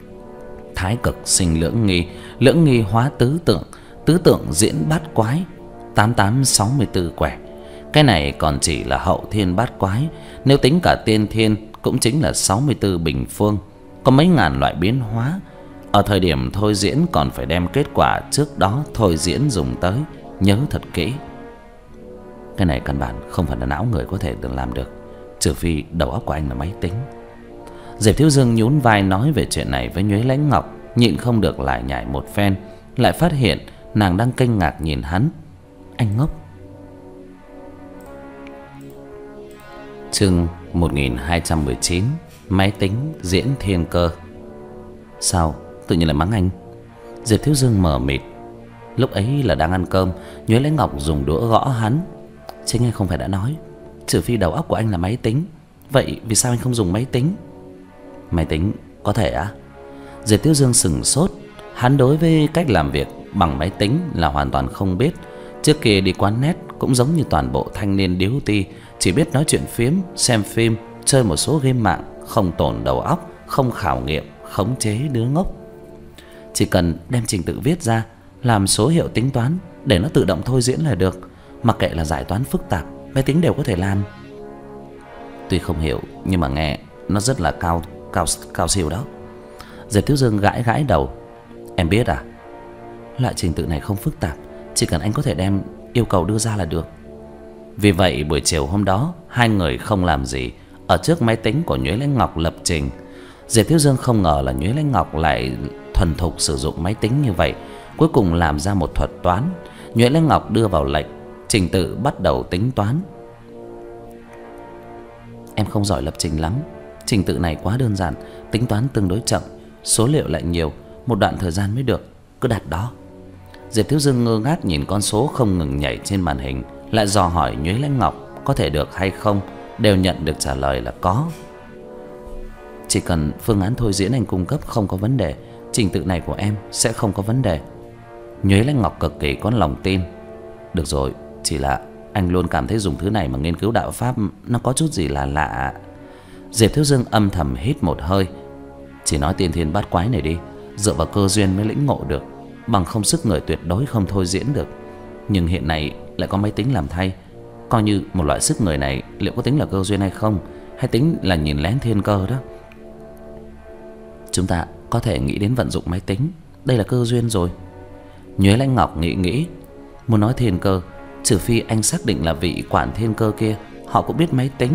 Thái cực sinh lưỡng nghi, lưỡng nghi hóa tứ tượng, tứ tượng diễn bát quái, tám tám sáu mươi tư quẻ. Cái này còn chỉ là hậu thiên bát quái, nếu tính cả tiên thiên cũng chính là sáu mươi tư bình phương, có mấy ngàn loại biến hóa. Ở thời điểm thôi diễn còn phải đem kết quả trước đó thôi diễn dùng tới, nhớ thật kỹ. Cái này căn bản không phải là não người có thể từng làm được, trừ phi đầu óc của anh là máy tính. Diệp Thiếu Dương nhún vai nói về chuyện này với Nhuế Lãnh Ngọc, nhịn không được lại nhảy một phen, lại phát hiện nàng đang kinh ngạc nhìn hắn. Anh ngốc. Chương một nghìn hai trăm mười chín, máy tính diễn thiên cơ. Sao tự nhiên lại mắng anh? Diệp Thiếu Dương mờ mịt. Lúc ấy là đang ăn cơm, Nhuế Lãnh Ngọc dùng đũa gõ hắn. Chính anh không phải đã nói, trừ phi đầu óc của anh là máy tính. Vậy vì sao anh không dùng máy tính? Máy tính có thể á? Diệp Thiếu Dương sừng sốt. Hắn đối với cách làm việc bằng máy tính là hoàn toàn không biết. Trước kia đi quán nét cũng giống như toàn bộ thanh niên điếu ti, chỉ biết nói chuyện phiếm, xem phim, chơi một số game mạng, không tổn đầu óc, không khảo nghiệm, khống chế đứa ngốc. Chỉ cần đem trình tự viết ra, làm số hiệu tính toán để nó tự động thôi diễn là được. Mặc kệ là giải toán phức tạp, máy tính đều có thể làm. Tuy không hiểu nhưng mà nghe nó rất là cao cao cao siêu đó. Diệp Thiếu Dương gãi gãi đầu. Em biết à? Loại trình tự này không phức tạp, chỉ cần anh có thể đem yêu cầu đưa ra là được. Vì vậy buổi chiều hôm đó, hai người không làm gì, ở trước máy tính của Nhuế Lãnh Ngọc lập trình. Diệp Thiếu Dương không ngờ là Nhuế Lãnh Ngọc lại thuần thục sử dụng máy tính như vậy. Cuối cùng làm ra một thuật toán. Nhuế Lãnh Ngọc đưa vào lệnh, trình tự bắt đầu tính toán. Em không giỏi lập trình lắm, trình tự này quá đơn giản, tính toán tương đối chậm, số liệu lại nhiều, một đoạn thời gian mới được, cứ đặt đó. Diệp Thiếu Dương ngơ ngác nhìn con số không ngừng nhảy trên màn hình, lại dò hỏi Nhuế Lãnh Ngọc có thể được hay không, đều nhận được trả lời là có. Chỉ cần phương án thôi diễn anh cung cấp không có vấn đề, trình tự này của em sẽ không có vấn đề. Nhuế Lãnh Ngọc cực kỳ có lòng tin. Được rồi, chỉ là anh luôn cảm thấy dùng thứ này mà nghiên cứu đạo pháp nó có chút gì là lạ. Diệp Thiếu Dương âm thầm hít một hơi. Chỉ nói tiên thiên bát quái này đi, dựa vào cơ duyên mới lĩnh ngộ được, bằng không sức người tuyệt đối không thôi diễn được. Nhưng hiện nay lại có máy tính làm thay, coi như một loại sức người này liệu có tính là cơ duyên hay không, hay tính là nhìn lén thiên cơ đó. Chúng ta có thể nghĩ đến vận dụng máy tính, đây là cơ duyên rồi. Nhuế Lãnh Ngọc nghĩ nghĩ, muốn nói thiên cơ, trừ phi anh xác định là vị quản thiên cơ kia họ cũng biết máy tính.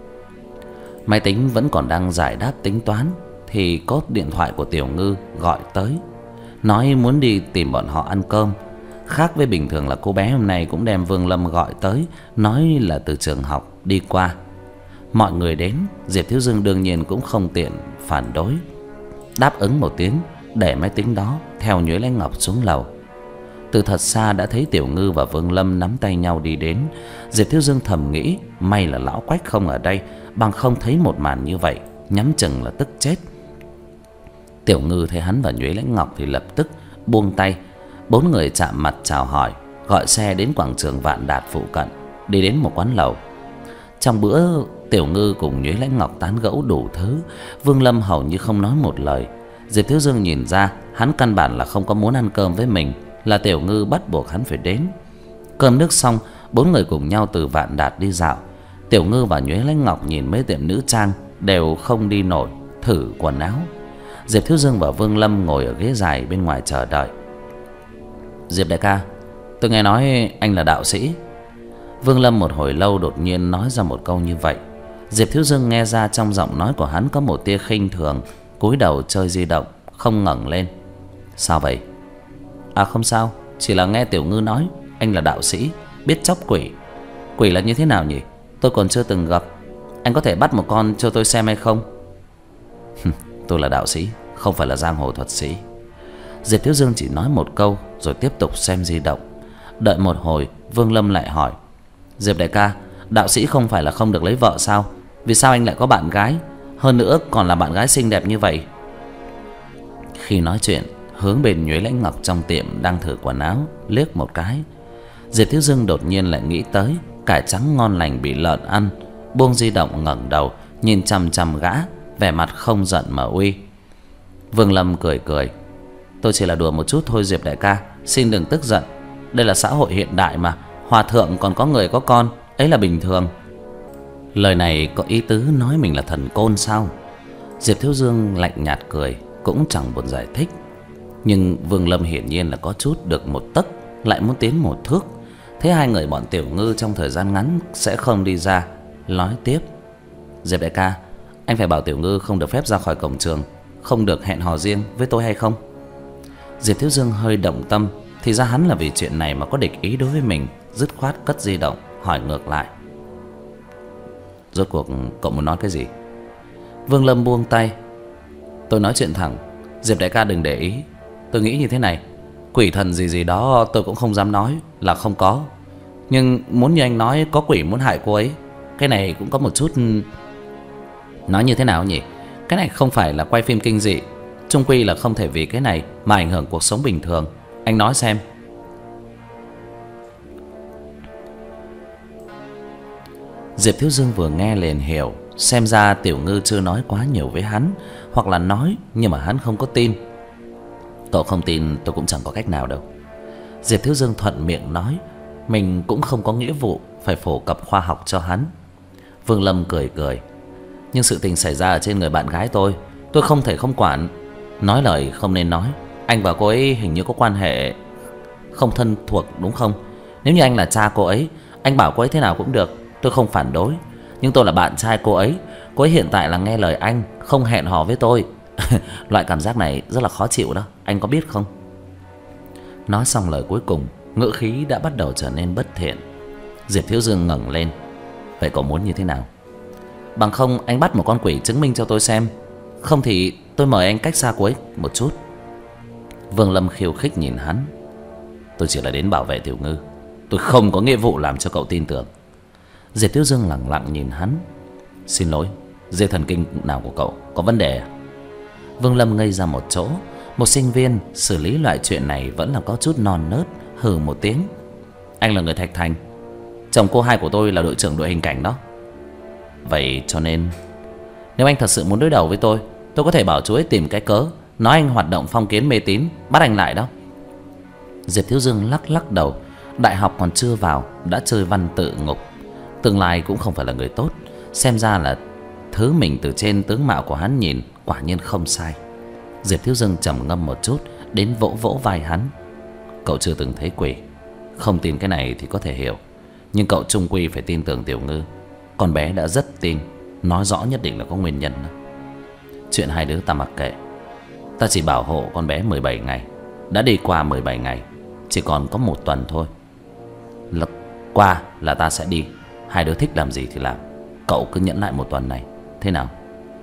Máy tính vẫn còn đang giải đáp tính toán thì có điện thoại của Tiểu Ngư gọi tới, nói muốn đi tìm bọn họ ăn cơm. Khác với bình thường là cô bé hôm nay cũng đem Vương Lâm gọi tới, nói là từ trường học đi qua. Mọi người đến, Diệp Thiếu Dương đương nhiên cũng không tiện phản đối, đáp ứng một tiếng, để máy tính đó theo Nhuế Lãnh Ngọc xuống lầu. Từ thật xa đã thấy Tiểu Ngư và Vương Lâm nắm tay nhau đi đến. Diệp Thiếu Dương thầm nghĩ may là lão Quách không ở đây, bằng không thấy một màn như vậy nhắm chừng là tức chết. Tiểu Ngư thấy hắn và Nhuế Lãnh Ngọc thì lập tức buông tay. Bốn người chạm mặt chào hỏi, gọi xe đến quảng trường Vạn Đạt phụ cận, đi đến một quán lẩu. Trong bữa, Tiểu Ngư cùng Nhuế Lãnh Ngọc tán gẫu đủ thứ, Vương Lâm hầu như không nói một lời. Diệp Thiếu Dương nhìn ra hắn căn bản là không có muốn ăn cơm với mình, là Tiểu Ngư bắt buộc hắn phải đến. Cơm nước xong, bốn người cùng nhau từ Vạn Đạt đi dạo. Tiểu Ngư và Nhuế Lãnh Ngọc nhìn mấy tiệm nữ trang đều không đi nổi, thử quần áo. Diệp Thiếu Dương và Vương Lâm ngồi ở ghế dài bên ngoài chờ đợi. Diệp đại ca, tôi nghe nói anh là đạo sĩ. Vương Lâm một hồi lâu đột nhiên nói ra một câu như vậy. Diệp Thiếu Dương nghe ra trong giọng nói của hắn có một tia khinh thường, cúi đầu chơi di động, không ngẩng lên. Sao vậy? À không sao, chỉ là nghe Tiểu Ngư nói anh là đạo sĩ, biết chóc quỷ. Quỷ là như thế nào nhỉ? Tôi còn chưa từng gặp. Anh có thể bắt một con cho tôi xem hay không? Tôi là đạo sĩ, không phải là giang hồ thuật sĩ. Diệp Thiếu Dương chỉ nói một câu rồi tiếp tục xem di động. Đợi một hồi, Vương Lâm lại hỏi: Diệp đại ca, đạo sĩ không phải là không được lấy vợ sao? Vì sao anh lại có bạn gái, hơn nữa còn là bạn gái xinh đẹp như vậy? Khi nói chuyện, hướng bên Nhuế Lãnh Ngọc trong tiệm đang thử quần áo liếc một cái. Diệp Thiếu Dương đột nhiên lại nghĩ tới cải trắng ngon lành bị lợn ăn, buông di động ngẩng đầu nhìn chằm chằm gã, vẻ mặt không giận mà uy. Vương Lâm cười cười: Tôi chỉ là đùa một chút thôi Diệp đại ca, xin đừng tức giận. Đây là xã hội hiện đại mà, hòa thượng còn có người có con, ấy là bình thường. Lời này có ý tứ nói mình là thần côn sao? Diệp Thiếu Dương lạnh nhạt cười, cũng chẳng buồn giải thích. Nhưng Vương Lâm hiển nhiên là có chút được một tấc lại muốn tiến một thước. Thế hai người bọn Tiểu Ngư trong thời gian ngắn sẽ không đi ra, nói tiếp: Diệp đại ca, anh phải bảo Tiểu Ngư không được phép ra khỏi cổng trường, không được hẹn hò riêng với tôi hay không? Diệp Thiếu Dương hơi động tâm, thì ra hắn là vì chuyện này mà có địch ý đối với mình, dứt khoát cất di động hỏi ngược lại: Rốt cuộc cậu muốn nói cái gì? Vương Lâm buông tay: Tôi nói chuyện thẳng, Diệp đại ca đừng để ý. Tôi nghĩ như thế này, quỷ thần gì gì đó tôi cũng không dám nói là không có, nhưng muốn như anh nói có quỷ muốn hại cô ấy, cái này cũng có một chút. Nói như thế nào nhỉ? Cái này không phải là quay phim kinh dị, chung quy là không thể vì cái này mà ảnh hưởng cuộc sống bình thường. Anh nói xem. Diệp Thiếu Dương vừa nghe liền hiểu, xem ra Tiểu Ngư chưa nói quá nhiều với hắn, hoặc là nói nhưng mà hắn không có tin. Cậu không tin tôi cũng chẳng có cách nào đâu. Diệp Thiếu Dương thuận miệng nói, mình cũng không có nghĩa vụ phải phổ cập khoa học cho hắn. Vương Lâm cười cười, nhưng sự tình xảy ra ở trên người bạn gái tôi, tôi không thể không quản. Nói lời không nên nói, anh và cô ấy hình như có quan hệ không thân thuộc đúng không? Nếu như anh là cha cô ấy, anh bảo cô ấy thế nào cũng được, tôi không phản đối. Nhưng tôi là bạn trai cô ấy, cô ấy hiện tại là nghe lời anh, không hẹn hò với tôi. Loại cảm giác này rất là khó chịu đó, anh có biết không? Nói xong lời cuối cùng, ngữ khí đã bắt đầu trở nên bất thiện. Diệp Thiếu Dương ngẩng lên, vậy cậu muốn như thế nào? Bằng không anh bắt một con quỷ chứng minh cho tôi xem, không thì tôi mời anh cách xa cô ấy một chút. Vương Lâm khiêu khích nhìn hắn, tôi chỉ là đến bảo vệ Tiểu Ngư, tôi không có nghĩa vụ làm cho cậu tin tưởng. Diệp Thiếu Dương lặng lặng nhìn hắn, xin lỗi, dây thần kinh nào của cậu có vấn đề à? Vương Lâm ngây ra một chỗ. Một sinh viên xử lý loại chuyện này vẫn là có chút non nớt, hừ một tiếng. Anh là người Thạch Thành, chồng cô hai của tôi là đội trưởng đội hình cảnh đó. Vậy cho nên nếu anh thật sự muốn đối đầu với tôi, tôi có thể bảo chú ấy tìm cái cớ, nói anh hoạt động phong kiến mê tín, bắt anh lại đó. Diệp Thiếu Dương lắc lắc đầu, đại học còn chưa vào đã chơi văn tự ngục, tương lai cũng không phải là người tốt. Xem ra là thứ mình từ trên tướng mạo của hắn nhìn quả nhiên không sai. Diệp Thiếu Dương trầm ngâm một chút, đến vỗ vỗ vai hắn. Cậu chưa từng thấy quỷ, không tin cái này thì có thể hiểu, nhưng cậu chung quy phải tin tưởng Tiểu Ngư. Con bé đã rất tin, nói rõ nhất định là có nguyên nhân đó. Chuyện hai đứa ta mặc kệ, ta chỉ bảo hộ con bé mười bảy ngày. Đã đi qua mười bảy ngày, chỉ còn có một tuần thôi. Lật qua là ta sẽ đi, hai đứa thích làm gì thì làm. Cậu cứ nhẫn lại một tuần này, thế nào?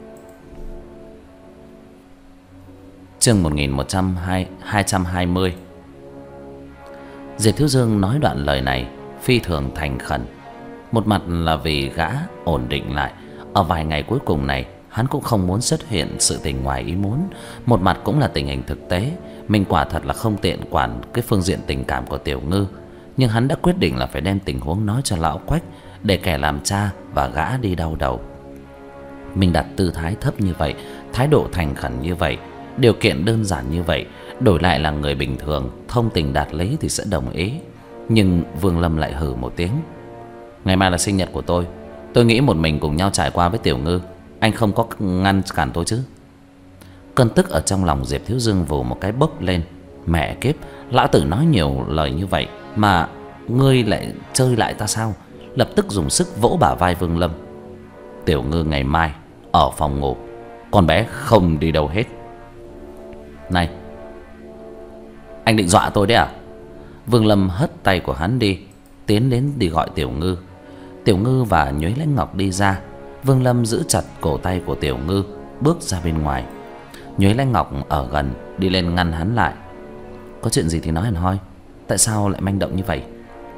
Chương một nghìn một trăm hai trăm hai mươi. Diệp Thiếu Dương nói đoạn lời này phi thường thành khẩn. Một mặt là vì gã ổn định lại, ở vài ngày cuối cùng này hắn cũng không muốn xuất hiện sự tình ngoài ý muốn. Một mặt cũng là tình hình thực tế, mình quả thật là không tiện quản cái phương diện tình cảm của Tiểu Ngư. Nhưng hắn đã quyết định là phải đem tình huống nói cho lão Quách, để kẻ làm cha và gã đi đau đầu. Mình đặt tư thái thấp như vậy, thái độ thành khẩn như vậy, điều kiện đơn giản như vậy, đổi lại là người bình thường thông tình đạt lý thì sẽ đồng ý. Nhưng Vương Lâm lại hừ một tiếng. Ngày mai là sinh nhật của tôi, tôi nghĩ một mình cùng nhau trải qua với Tiểu Ngư, anh không có ngăn cản tôi chứ? Cơn tức ở trong lòng Diệp Thiếu Dương vù một cái bốc lên. Mẹ kiếp, lão tử nói nhiều lời như vậy mà ngươi lại chơi lại ta sao? Lập tức dùng sức vỗ bả vai Vương Lâm. Tiểu Ngư ngày mai ở phòng ngủ, con bé không đi đâu hết. Này, anh định dọa tôi đấy à? Vương Lâm hất tay của hắn đi, tiến đến đi gọi Tiểu Ngư. Tiểu Ngư và Nhuế Lãnh Ngọc đi ra. Vương Lâm giữ chặt cổ tay của Tiểu Ngư, bước ra bên ngoài. Nhuế Lãnh Ngọc ở gần, đi lên ngăn hắn lại. Có chuyện gì thì nói hẳn hoi, tại sao lại manh động như vậy?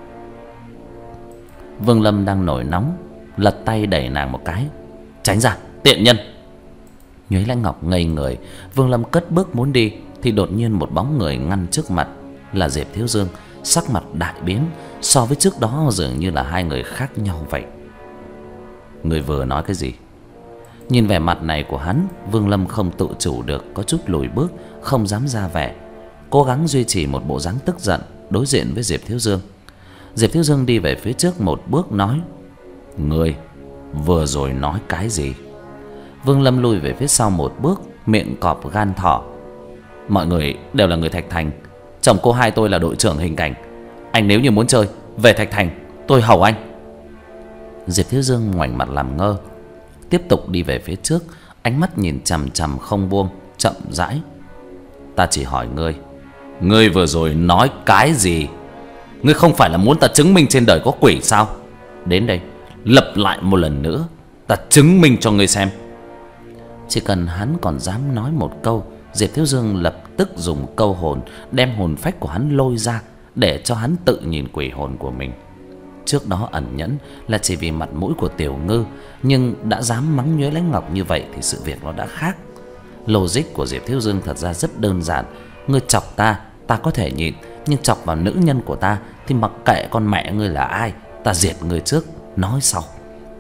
Vương Lâm đang nổi nóng, lật tay đẩy nàng một cái. Tránh ra, tiện nhân! Nhuế Lãnh Ngọc ngây người. Vương Lâm cất bước muốn đi thì đột nhiên một bóng người ngăn trước mặt, là Diệp Thiếu Dương. Sắc mặt đại biến, so với trước đó dường như là hai người khác nhau vậy. Người vừa nói cái gì? Nhìn vẻ mặt này của hắn, Vương Lâm không tự chủ được có chút lùi bước, không dám ra vẻ, cố gắng duy trì một bộ dáng tức giận đối diện với Diệp Thiếu Dương. Diệp Thiếu Dương đi về phía trước một bước nói: Ngươi vừa rồi nói cái gì? Vương Lâm lùi về phía sau một bước, miệng cọp gan thỏ. Mọi người đều là người Thạch Thành, chồng cô hai tôi là đội trưởng hình cảnh. Anh nếu như muốn chơi, về Thạch Thành, tôi hầu anh. Diệp Thiếu Dương ngoảnh mặt làm ngơ, tiếp tục đi về phía trước, ánh mắt nhìn chằm chằm không buông, chậm rãi. Ta chỉ hỏi ngươi, ngươi vừa rồi nói cái gì? Ngươi không phải là muốn ta chứng minh trên đời có quỷ sao? Đến đây, lặp lại một lần nữa, ta chứng minh cho ngươi xem. Chỉ cần hắn còn dám nói một câu, Diệp Thiếu Dương lập tức dùng câu hồn đem hồn phách của hắn lôi ra, để cho hắn tự nhìn quỷ hồn của mình. Trước đó ẩn nhẫn là chỉ vì mặt mũi của Tiểu Ngư, nhưng đã dám mắng Nhuế Lãnh Ngọc như vậy thì sự việc nó đã khác. Logic của Diệp Thiếu Dương thật ra rất đơn giản. Ngươi chọc ta, ta có thể nhịn, nhưng chọc vào nữ nhân của ta thì mặc kệ con mẹ ngươi là ai, ta diệt ngươi trước, nói sau.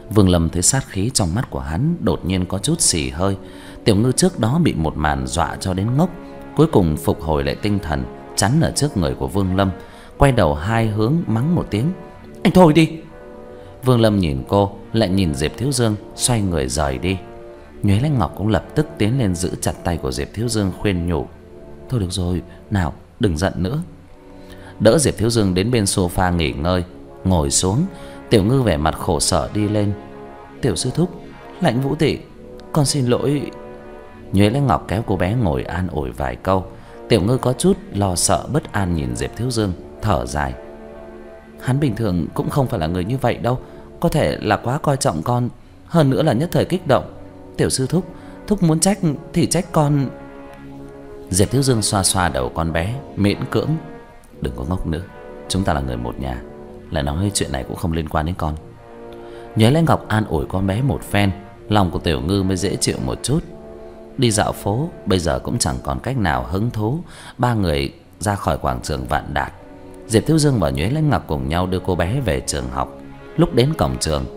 Vương Lâm thấy sát khí trong mắt của hắn đột nhiên có chút xì hơi. Tiểu Ngư trước đó bị một màn dọa cho đến ngốc, cuối cùng phục hồi lại tinh thần, chắn ở trước người của Vương Lâm, quay đầu hai hướng mắng một tiếng: "Anh thôi đi!" Vương Lâm nhìn cô, lại nhìn Diệp Thiếu Dương, xoay người rời đi. Nhuế Lãnh Ngọc cũng lập tức tiến lên giữ chặt tay của Diệp Thiếu Dương, khuyên nhủ: "Thôi được rồi, nào, đừng giận nữa." Đỡ Diệp Thiếu Dương đến bên sofa nghỉ ngơi, ngồi xuống. Tiểu Ngư vẻ mặt khổ sở đi lên: "Tiểu sư thúc, Lãnh Vũ tỷ, con xin lỗi." Nhuế Lãnh Ngọc kéo cô bé ngồi an ủi vài câu. Tiểu Ngư có chút lo sợ bất an nhìn Diệp Thiếu Dương, thở dài: "Hắn bình thường cũng không phải là người như vậy đâu, có thể là quá coi trọng con, hơn nữa là nhất thời kích động. Tiểu sư thúc, thúc muốn trách thì trách con." Diệp Thiếu Dương xoa xoa đầu con bé, miễn cưỡng: "Đừng có ngốc nữa, chúng ta là người một nhà, lại nói chuyện này cũng không liên quan đến con." Nhuế Lãnh Ngọc an ủi con bé một phen, lòng của Tiểu Ngư mới dễ chịu một chút. Đi dạo phố bây giờ cũng chẳng còn cách nào hứng thú. Ba người ra khỏi quảng trường Vạn Đạt. Diệp Thiếu Dương và Nhuế Lãnh Ngọc cùng nhau đưa cô bé về trường học. Lúc đến cổng trường,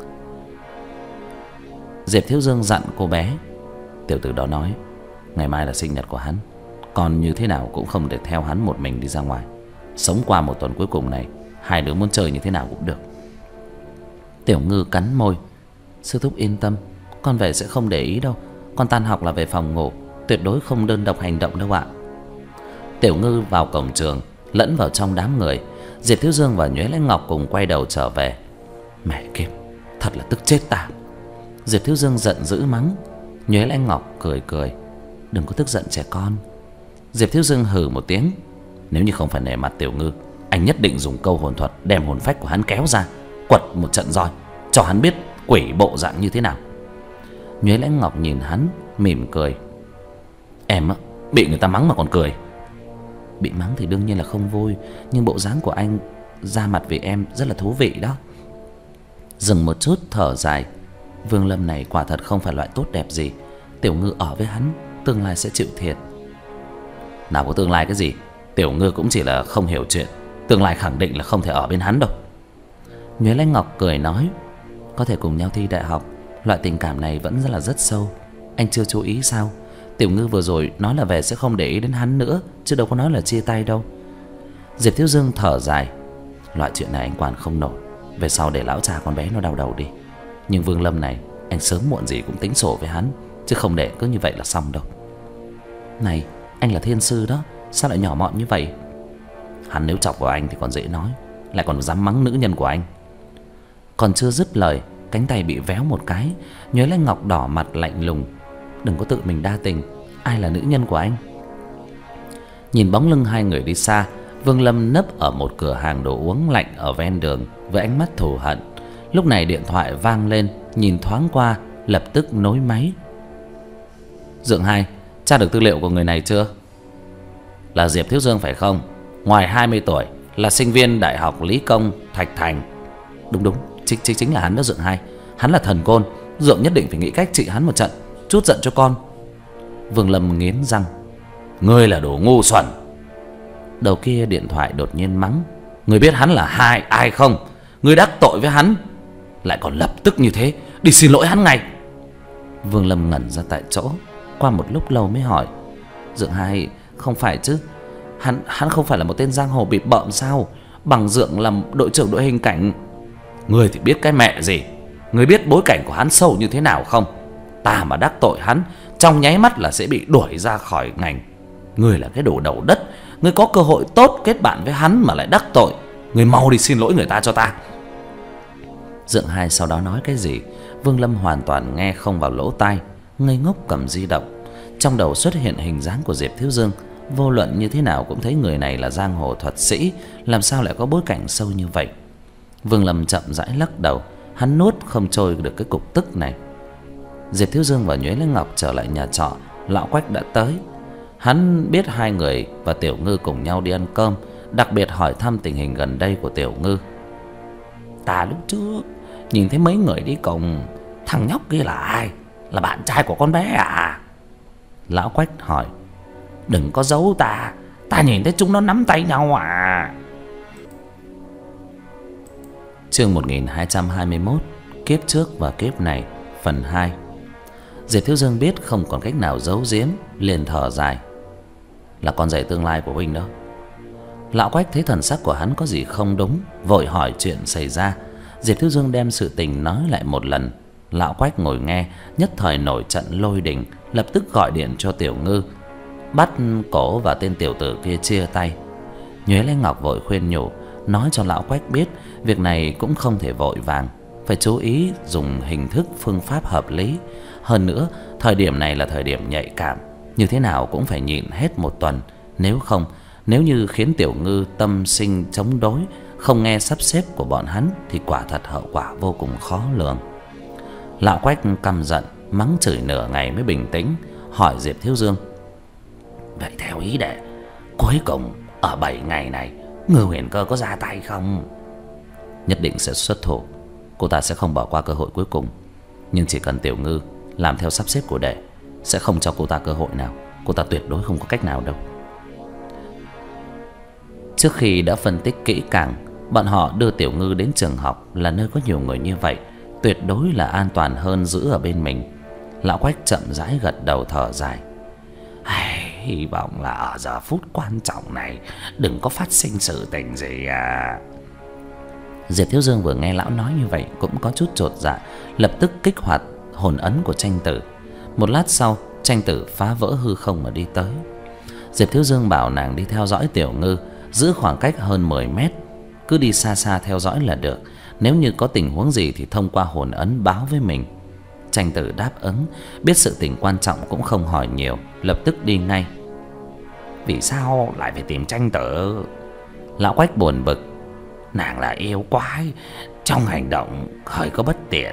Diệp Thiếu Dương dặn cô bé: "Tiểu tử đó nói ngày mai là sinh nhật của hắn, còn như thế nào cũng không để theo hắn một mình đi ra ngoài. Sống qua một tuần cuối cùng này, hai đứa muốn chơi như thế nào cũng được." Tiểu Ngư cắn môi: "Sư thúc yên tâm, con về sẽ không để ý đâu. Con tan học là về phòng ngủ, tuyệt đối không đơn độc hành động đâu ạ." Tiểu Ngư vào cổng trường, lẫn vào trong đám người. Diệp Thiếu Dương và Nhuế Lãnh Ngọc cùng quay đầu trở về. "Mẹ kiếp, thật là tức chết ta!" Diệp Thiếu Dương giận dữ mắng. Nhuế Lãnh Ngọc cười cười: "Đừng có tức giận trẻ con." Diệp Thiếu Dương hừ một tiếng: "Nếu như không phải nể mặt Tiểu Ngư, anh nhất định dùng câu hồn thuật đem hồn phách của hắn kéo ra, quật một trận roi, cho hắn biết quỷ bộ dạng như thế nào." Nhuế Lãnh Ngọc nhìn hắn, mỉm cười: "Em á, bị người ta mắng mà còn cười." "Bị mắng thì đương nhiên là không vui, nhưng bộ dáng của anh ra mặt vì em rất là thú vị đó." Dừng một chút thở dài: "Vương Lâm này quả thật không phải loại tốt đẹp gì. Tiểu Ngư ở với hắn, tương lai sẽ chịu thiệt." "Nào có tương lai cái gì, Tiểu Ngư cũng chỉ là không hiểu chuyện, tương lai khẳng định là không thể ở bên hắn đâu." Nhuế Lãnh Ngọc cười nói: "Có thể cùng nhau thi đại học, loại tình cảm này vẫn rất là rất sâu. Anh chưa chú ý sao? Tiểu Ngư vừa rồi nói là về sẽ không để ý đến hắn nữa, chứ đâu có nói là chia tay đâu." Diệp Thiếu Dương thở dài: "Loại chuyện này anh quản không nổi, về sau để lão cha con bé nó đau đầu đi. Nhưng Vương Lâm này, anh sớm muộn gì cũng tính sổ với hắn, chứ không để cứ như vậy là xong đâu." "Này, anh là thiên sư đó, sao lại nhỏ mọn như vậy?" "Hắn nếu chọc vào anh thì còn dễ nói, lại còn dám mắng nữ nhân của anh." Còn chưa dứt lời, cánh tay bị véo một cái. Nhuế Lãnh Ngọc đỏ mặt lạnh lùng: "Đừng có tự mình đa tình, ai là nữ nhân của anh?" Nhìn bóng lưng hai người đi xa, Vương Lâm nấp ở một cửa hàng đồ uống lạnh ở ven đường với ánh mắt thù hận. Lúc này điện thoại vang lên, nhìn thoáng qua, lập tức nối máy. "Dượng Hai, tra được tư liệu của người này chưa?" "Là Diệp Thiếu Dương phải không? Ngoài hai mươi tuổi, là sinh viên Đại học Lý Công Thạch Thành." "Đúng đúng, chính chính chính là hắn đó Dượng Hai. Hắn là thần côn, Dượng nhất định phải nghĩ cách trị hắn một trận, chút giận cho con." Vương Lâm nghiến răng: "Ngươi là đồ ngu xuẩn." Đầu kia điện thoại đột nhiên mắng: "Ngươi biết hắn là hai ai không? Ngươi đắc tội với hắn, lại còn lập tức như thế, đi xin lỗi hắn ngay." Vương Lâm ngẩn ra tại chỗ, qua một lúc lâu mới hỏi: "Dượng Hai, không phải chứ? Hắn hắn không phải là một tên giang hồ bịp bợm sao? Bằng Dượng làm đội trưởng đội hình cảnh." "Ngươi thì biết cái mẹ gì? Ngươi biết bối cảnh của hắn sâu như thế nào không? Ta mà đắc tội hắn, trong nháy mắt là sẽ bị đuổi ra khỏi ngành. Ngươi là cái đồ đầu đất, ngươi có cơ hội tốt kết bạn với hắn mà lại đắc tội. Ngươi mau đi xin lỗi người ta cho ta." Dượng Hai sau đó nói cái gì, Vương Lâm hoàn toàn nghe không vào lỗ tai, ngây ngốc cầm di động. Trong đầu xuất hiện hình dáng của Diệp Thiếu Dương, vô luận như thế nào cũng thấy người này là giang hồ thuật sĩ, làm sao lại có bối cảnh sâu như vậy. Vương Lâm chậm rãi lắc đầu, hắn nuốt không trôi được cái cục tức này. Diệp Thiếu Dương và Nhuế Lãnh Ngọc trở lại nhà trọ, lão Quách đã tới. Hắn biết hai người và Tiểu Ngư cùng nhau đi ăn cơm, đặc biệt hỏi thăm tình hình gần đây của Tiểu Ngư. "Ta lúc trước nhìn thấy mấy người đi cùng, thằng nhóc kia là ai? Là bạn trai của con bé à?" Lão Quách hỏi: "Đừng có giấu ta, ta nhìn thấy chúng nó nắm tay nhau à." Chương một nghìn hai trăm hai mươi mốt: kiếp trước và kiếp này phần hai. Diệp Thiếu Dương biết không còn cách nào giấu giếm, liền thở dài. Là con rể tương lai của huynh đó. Lão Quách thấy thần sắc của hắn có gì không đúng, vội hỏi chuyện xảy ra. Diệp Thiếu Dương đem sự tình nói lại một lần. Lão Quách ngồi nghe, nhất thời nổi trận lôi đình, lập tức gọi điện cho Tiểu Ngư, bắt cổ và tên tiểu tử kia chia tay. Nhuế Lấy Ngọc vội khuyên nhủ, nói cho Lão Quách biết việc này cũng không thể vội vàng, phải chú ý dùng hình thức phương pháp hợp lý. Hơn nữa, thời điểm này là thời điểm nhạy cảm, như thế nào cũng phải nhịn hết một tuần. Nếu không, nếu như khiến Tiểu Ngư tâm sinh chống đối, không nghe sắp xếp của bọn hắn, thì quả thật hậu quả vô cùng khó lường. Lão Quách căm giận, mắng chửi nửa ngày mới bình tĩnh, hỏi Diệp Thiếu Dương: vậy theo ý đệ, cuối cùng ở bảy ngày này Ngư Huyền Cơ có ra tay không? Nhất định sẽ xuất thủ. Cô ta sẽ không bỏ qua cơ hội cuối cùng. Nhưng chỉ cần Tiểu Ngư làm theo sắp xếp của đệ, sẽ không cho cô ta cơ hội nào. Cô ta tuyệt đối không có cách nào đâu. Trước khi đã phân tích kỹ càng, bọn họ đưa Tiểu Ngư đến trường học là nơi có nhiều người như vậy, tuyệt đối là an toàn hơn giữ ở bên mình. Lão Quách chậm rãi gật đầu thở dài. Hy vọng là ở giờ phút quan trọng này đừng có phát sinh sự tình gì à. Diệp Thiếu Dương vừa nghe lão nói như vậy cũng có chút chột dạ, lập tức kích hoạt hồn ấn của tranh tử. Một lát sau, tranh tử phá vỡ hư không mà đi tới. Diệp Thiếu Dương bảo nàng đi theo dõi Tiểu Ngư, giữ khoảng cách hơn mười mét, cứ đi xa xa theo dõi là được. Nếu như có tình huống gì thì thông qua hồn ấn báo với mình. Tranh tử đáp ứng, biết sự tình quan trọng cũng không hỏi nhiều, lập tức đi ngay. Vì sao lại phải tìm tranh tử? Lão Quách buồn bực. Nàng là yêu quái, trong hành động hơi có bất tiện,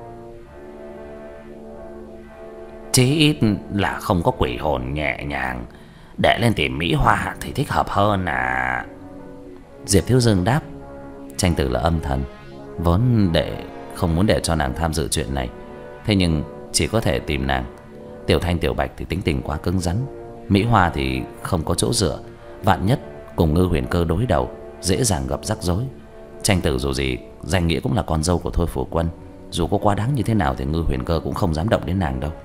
chí ít là không có quỷ hồn nhẹ nhàng. Để lên tìm Mỹ Hoa thì thích hợp hơn à. Diệp Thiếu Dương đáp. Tranh tử là âm thần, vốn để không muốn để cho nàng tham dự chuyện này, thế nhưng chỉ có thể tìm nàng. Tiểu Thanh Tiểu Bạch thì tính tình quá cứng rắn, Mỹ Hoa thì không có chỗ dựa, vạn nhất cùng Ngư Huyền Cơ đối đầu, dễ dàng gặp rắc rối. Tranh tử dù gì danh nghĩa cũng là con dâu của Thôi Phủ Quân, dù có quá đáng như thế nào thì Ngư Huyền Cơ cũng không dám động đến nàng đâu.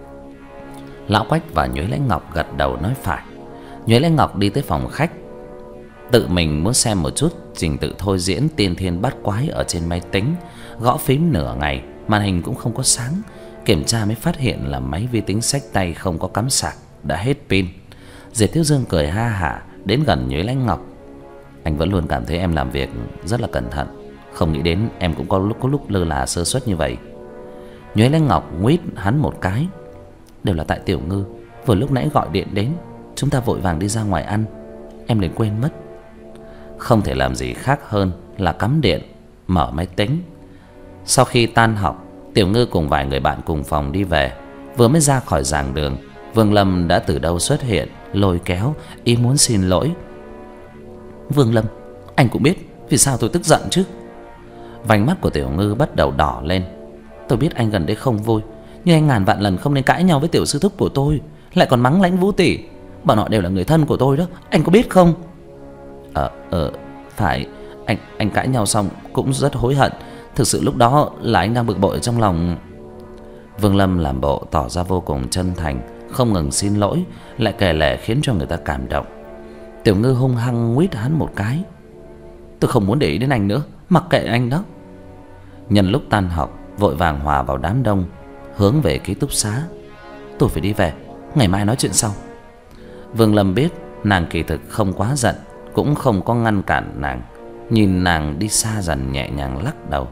Lão Quách và Nhuế Lấy Ngọc gật đầu nói phải. Nhuế Lấy Ngọc đi tới phòng khách, tự mình muốn xem một chút trình tự thôi diễn tiên thiên bát quái ở trên máy tính. Gõ phím nửa ngày, màn hình cũng không có sáng. Kiểm tra mới phát hiện là máy vi tính xách tay không có cắm sạc, đã hết pin. Diệp Thiếu Dương cười ha hả đến gần Nhuế Lấy Ngọc. Anh vẫn luôn cảm thấy em làm việc rất là cẩn thận, không nghĩ đến em cũng có lúc có lúc lơ là sơ suất như vậy. Nhuế Lấy Ngọc nguýt hắn một cái. Đều là tại Tiểu Ngư, vừa lúc nãy gọi điện đến, chúng ta vội vàng đi ra ngoài ăn, em liền quên mất. Không thể làm gì khác hơn là cắm điện, mở máy tính. Sau khi tan học, Tiểu Ngư cùng vài người bạn cùng phòng đi về. Vừa mới ra khỏi giảng đường, Vương Lâm đã từ đâu xuất hiện, lôi kéo, ý muốn xin lỗi. Vương Lâm, anh cũng biết vì sao tôi tức giận chứ? Vành mắt của Tiểu Ngư bắt đầu đỏ lên. Tôi biết anh gần đây không vui, nhưng anh ngàn vạn lần không nên cãi nhau với tiểu sư thúc của tôi, lại còn mắng Lãnh Vũ tỷ. Bọn họ đều là người thân của tôi đó, anh có biết không? Ờ, ờ, phải, anh anh cãi nhau xong cũng rất hối hận. Thực sự lúc đó là anh đang bực bội trong lòng. Vương Lâm làm bộ tỏ ra vô cùng chân thành, không ngừng xin lỗi, lại kể lể khiến cho người ta cảm động. Tiểu Ngư hung hăng nguýt hắn một cái. Tôi không muốn để ý đến anh nữa, mặc kệ anh đó. Nhân lúc tan học, vội vàng hòa vào đám đông, hướng về ký túc xá. Tôi phải đi về, ngày mai nói chuyện sau. Vương Lâm biết nàng kỳ thực không quá giận, cũng không có ngăn cản nàng. Nhìn nàng đi xa dần, nhẹ nhàng lắc đầu.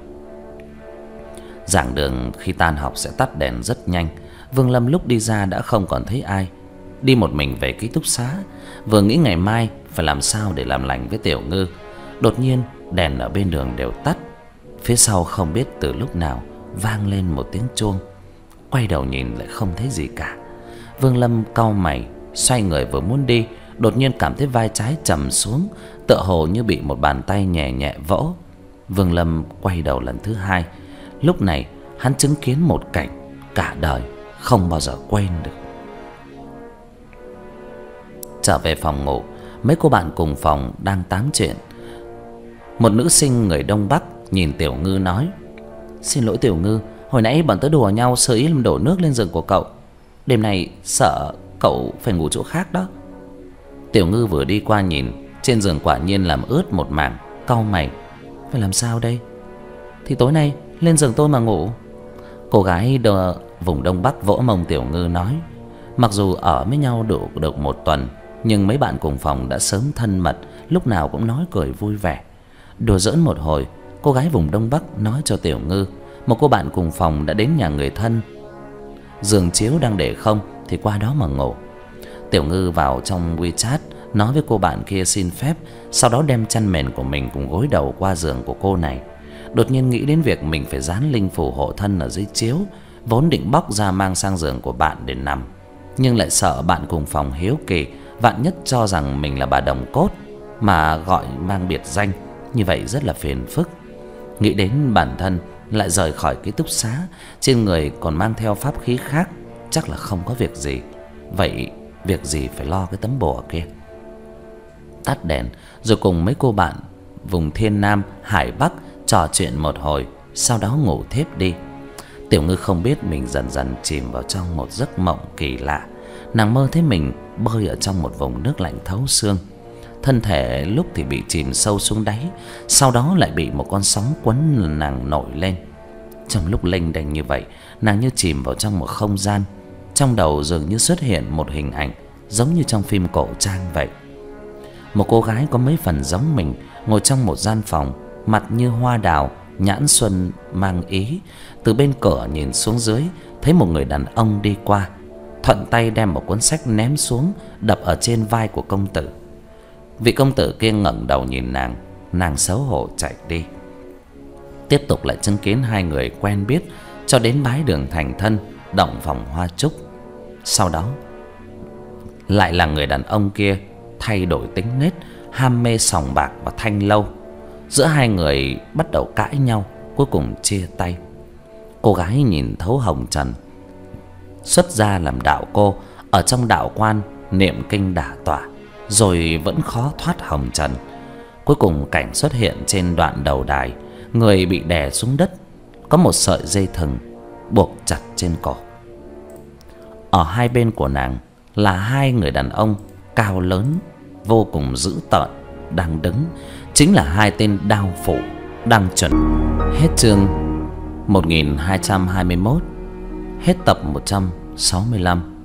Giảng đường khi tan học sẽ tắt đèn rất nhanh. Vương Lâm lúc đi ra đã không còn thấy ai, đi một mình về ký túc xá. Vừa nghĩ ngày mai phải làm sao để làm lành với Tiểu Ngư, đột nhiên đèn ở bên đường đều tắt. Phía sau không biết từ lúc nào vang lên một tiếng chuông. Quay đầu nhìn lại không thấy gì cả. Vương Lâm cau mày, xoay người vừa muốn đi, đột nhiên cảm thấy vai trái trầm xuống, tựa hồ như bị một bàn tay nhẹ nhẹ vỗ. Vương Lâm quay đầu lần thứ hai. Lúc này hắn chứng kiến một cảnh cả đời không bao giờ quên được. Trở về phòng ngủ, mấy cô bạn cùng phòng đang tám chuyện. Một nữ sinh người Đông Bắc nhìn Tiểu Ngư nói: Xin lỗi Tiểu Ngư, hồi nãy bọn tớ đùa nhau sơ ý làm đổ nước lên giường của cậu. Đêm nay sợ cậu phải ngủ chỗ khác đó. Tiểu Ngư vừa đi qua nhìn, trên giường quả nhiên làm ướt một mảng, cau mày. Phải làm sao đây? Thì tối nay lên giường tôi mà ngủ. Cô gái đờ vùng Đông Bắc vỗ mông Tiểu Ngư nói. Mặc dù ở với nhau đủ được một tuần, nhưng mấy bạn cùng phòng đã sớm thân mật, lúc nào cũng nói cười vui vẻ. Đùa giỡn một hồi, cô gái vùng Đông Bắc nói cho Tiểu Ngư một cô bạn cùng phòng đã đến nhà người thân, giường chiếu đang để không thì qua đó mà ngủ. Tiểu Ngư vào trong WeChat nói với cô bạn kia xin phép, sau đó đem chăn mền của mình cùng gối đầu qua giường của cô này. Đột nhiên nghĩ đến việc mình phải dán linh phù hộ thân ở dưới chiếu, vốn định bóc ra mang sang giường của bạn để nằm, nhưng lại sợ bạn cùng phòng hiếu kỳ, vạn nhất cho rằng mình là bà đồng cốt mà gọi mang biệt danh, như vậy rất là phiền phức. Nghĩ đến bản thân lại rời khỏi ký túc xá, trên người còn mang theo pháp khí khác, chắc là không có việc gì. Vậy việc gì phải lo cái tấm bùa kia. Tắt đèn rồi cùng mấy cô bạn vùng Thiên Nam, Hải Bắc trò chuyện một hồi, sau đó ngủ thiếp đi. Tiểu Ngư không biết mình dần dần chìm vào trong một giấc mộng kỳ lạ. Nàng mơ thấy mình bơi ở trong một vùng nước lạnh thấu xương. Thân thể lúc thì bị chìm sâu xuống đáy, sau đó lại bị một con sóng quấn nàng nổi lên. Trong lúc lênh đênh như vậy, nàng như chìm vào trong một không gian. Trong đầu dường như xuất hiện một hình ảnh giống như trong phim cổ trang vậy. Một cô gái có mấy phần giống mình ngồi trong một gian phòng, mặt như hoa đào, nhãn xuân mang ý. Từ bên cửa nhìn xuống dưới, thấy một người đàn ông đi qua, thuận tay đem một cuốn sách ném xuống, đập ở trên vai của công tử. Vị công tử kia ngẩng đầu nhìn nàng, nàng xấu hổ chạy đi. Tiếp tục lại chứng kiến hai người quen biết cho đến bái đường thành thân, động phòng hoa chúc. Sau đó lại là người đàn ông kia thay đổi tính nết, ham mê sòng bạc và thanh lâu. Giữa hai người bắt đầu cãi nhau, cuối cùng chia tay. Cô gái nhìn thấu hồng trần, xuất gia làm đạo cô, ở trong đạo quan niệm kinh đả tọa, rồi vẫn khó thoát hồng trần. Cuối cùng cảnh xuất hiện trên đoạn đầu đài, người bị đè xuống đất, có một sợi dây thừng buộc chặt trên cổ. Ở hai bên của nàng là hai người đàn ông cao lớn, vô cùng dữ tợn đang đứng, chính là hai tên đao phủ đang chuẩn. Hết chương một nghìn hai trăm hai mươi mốt, hết tập một trăm sáu mươi lăm.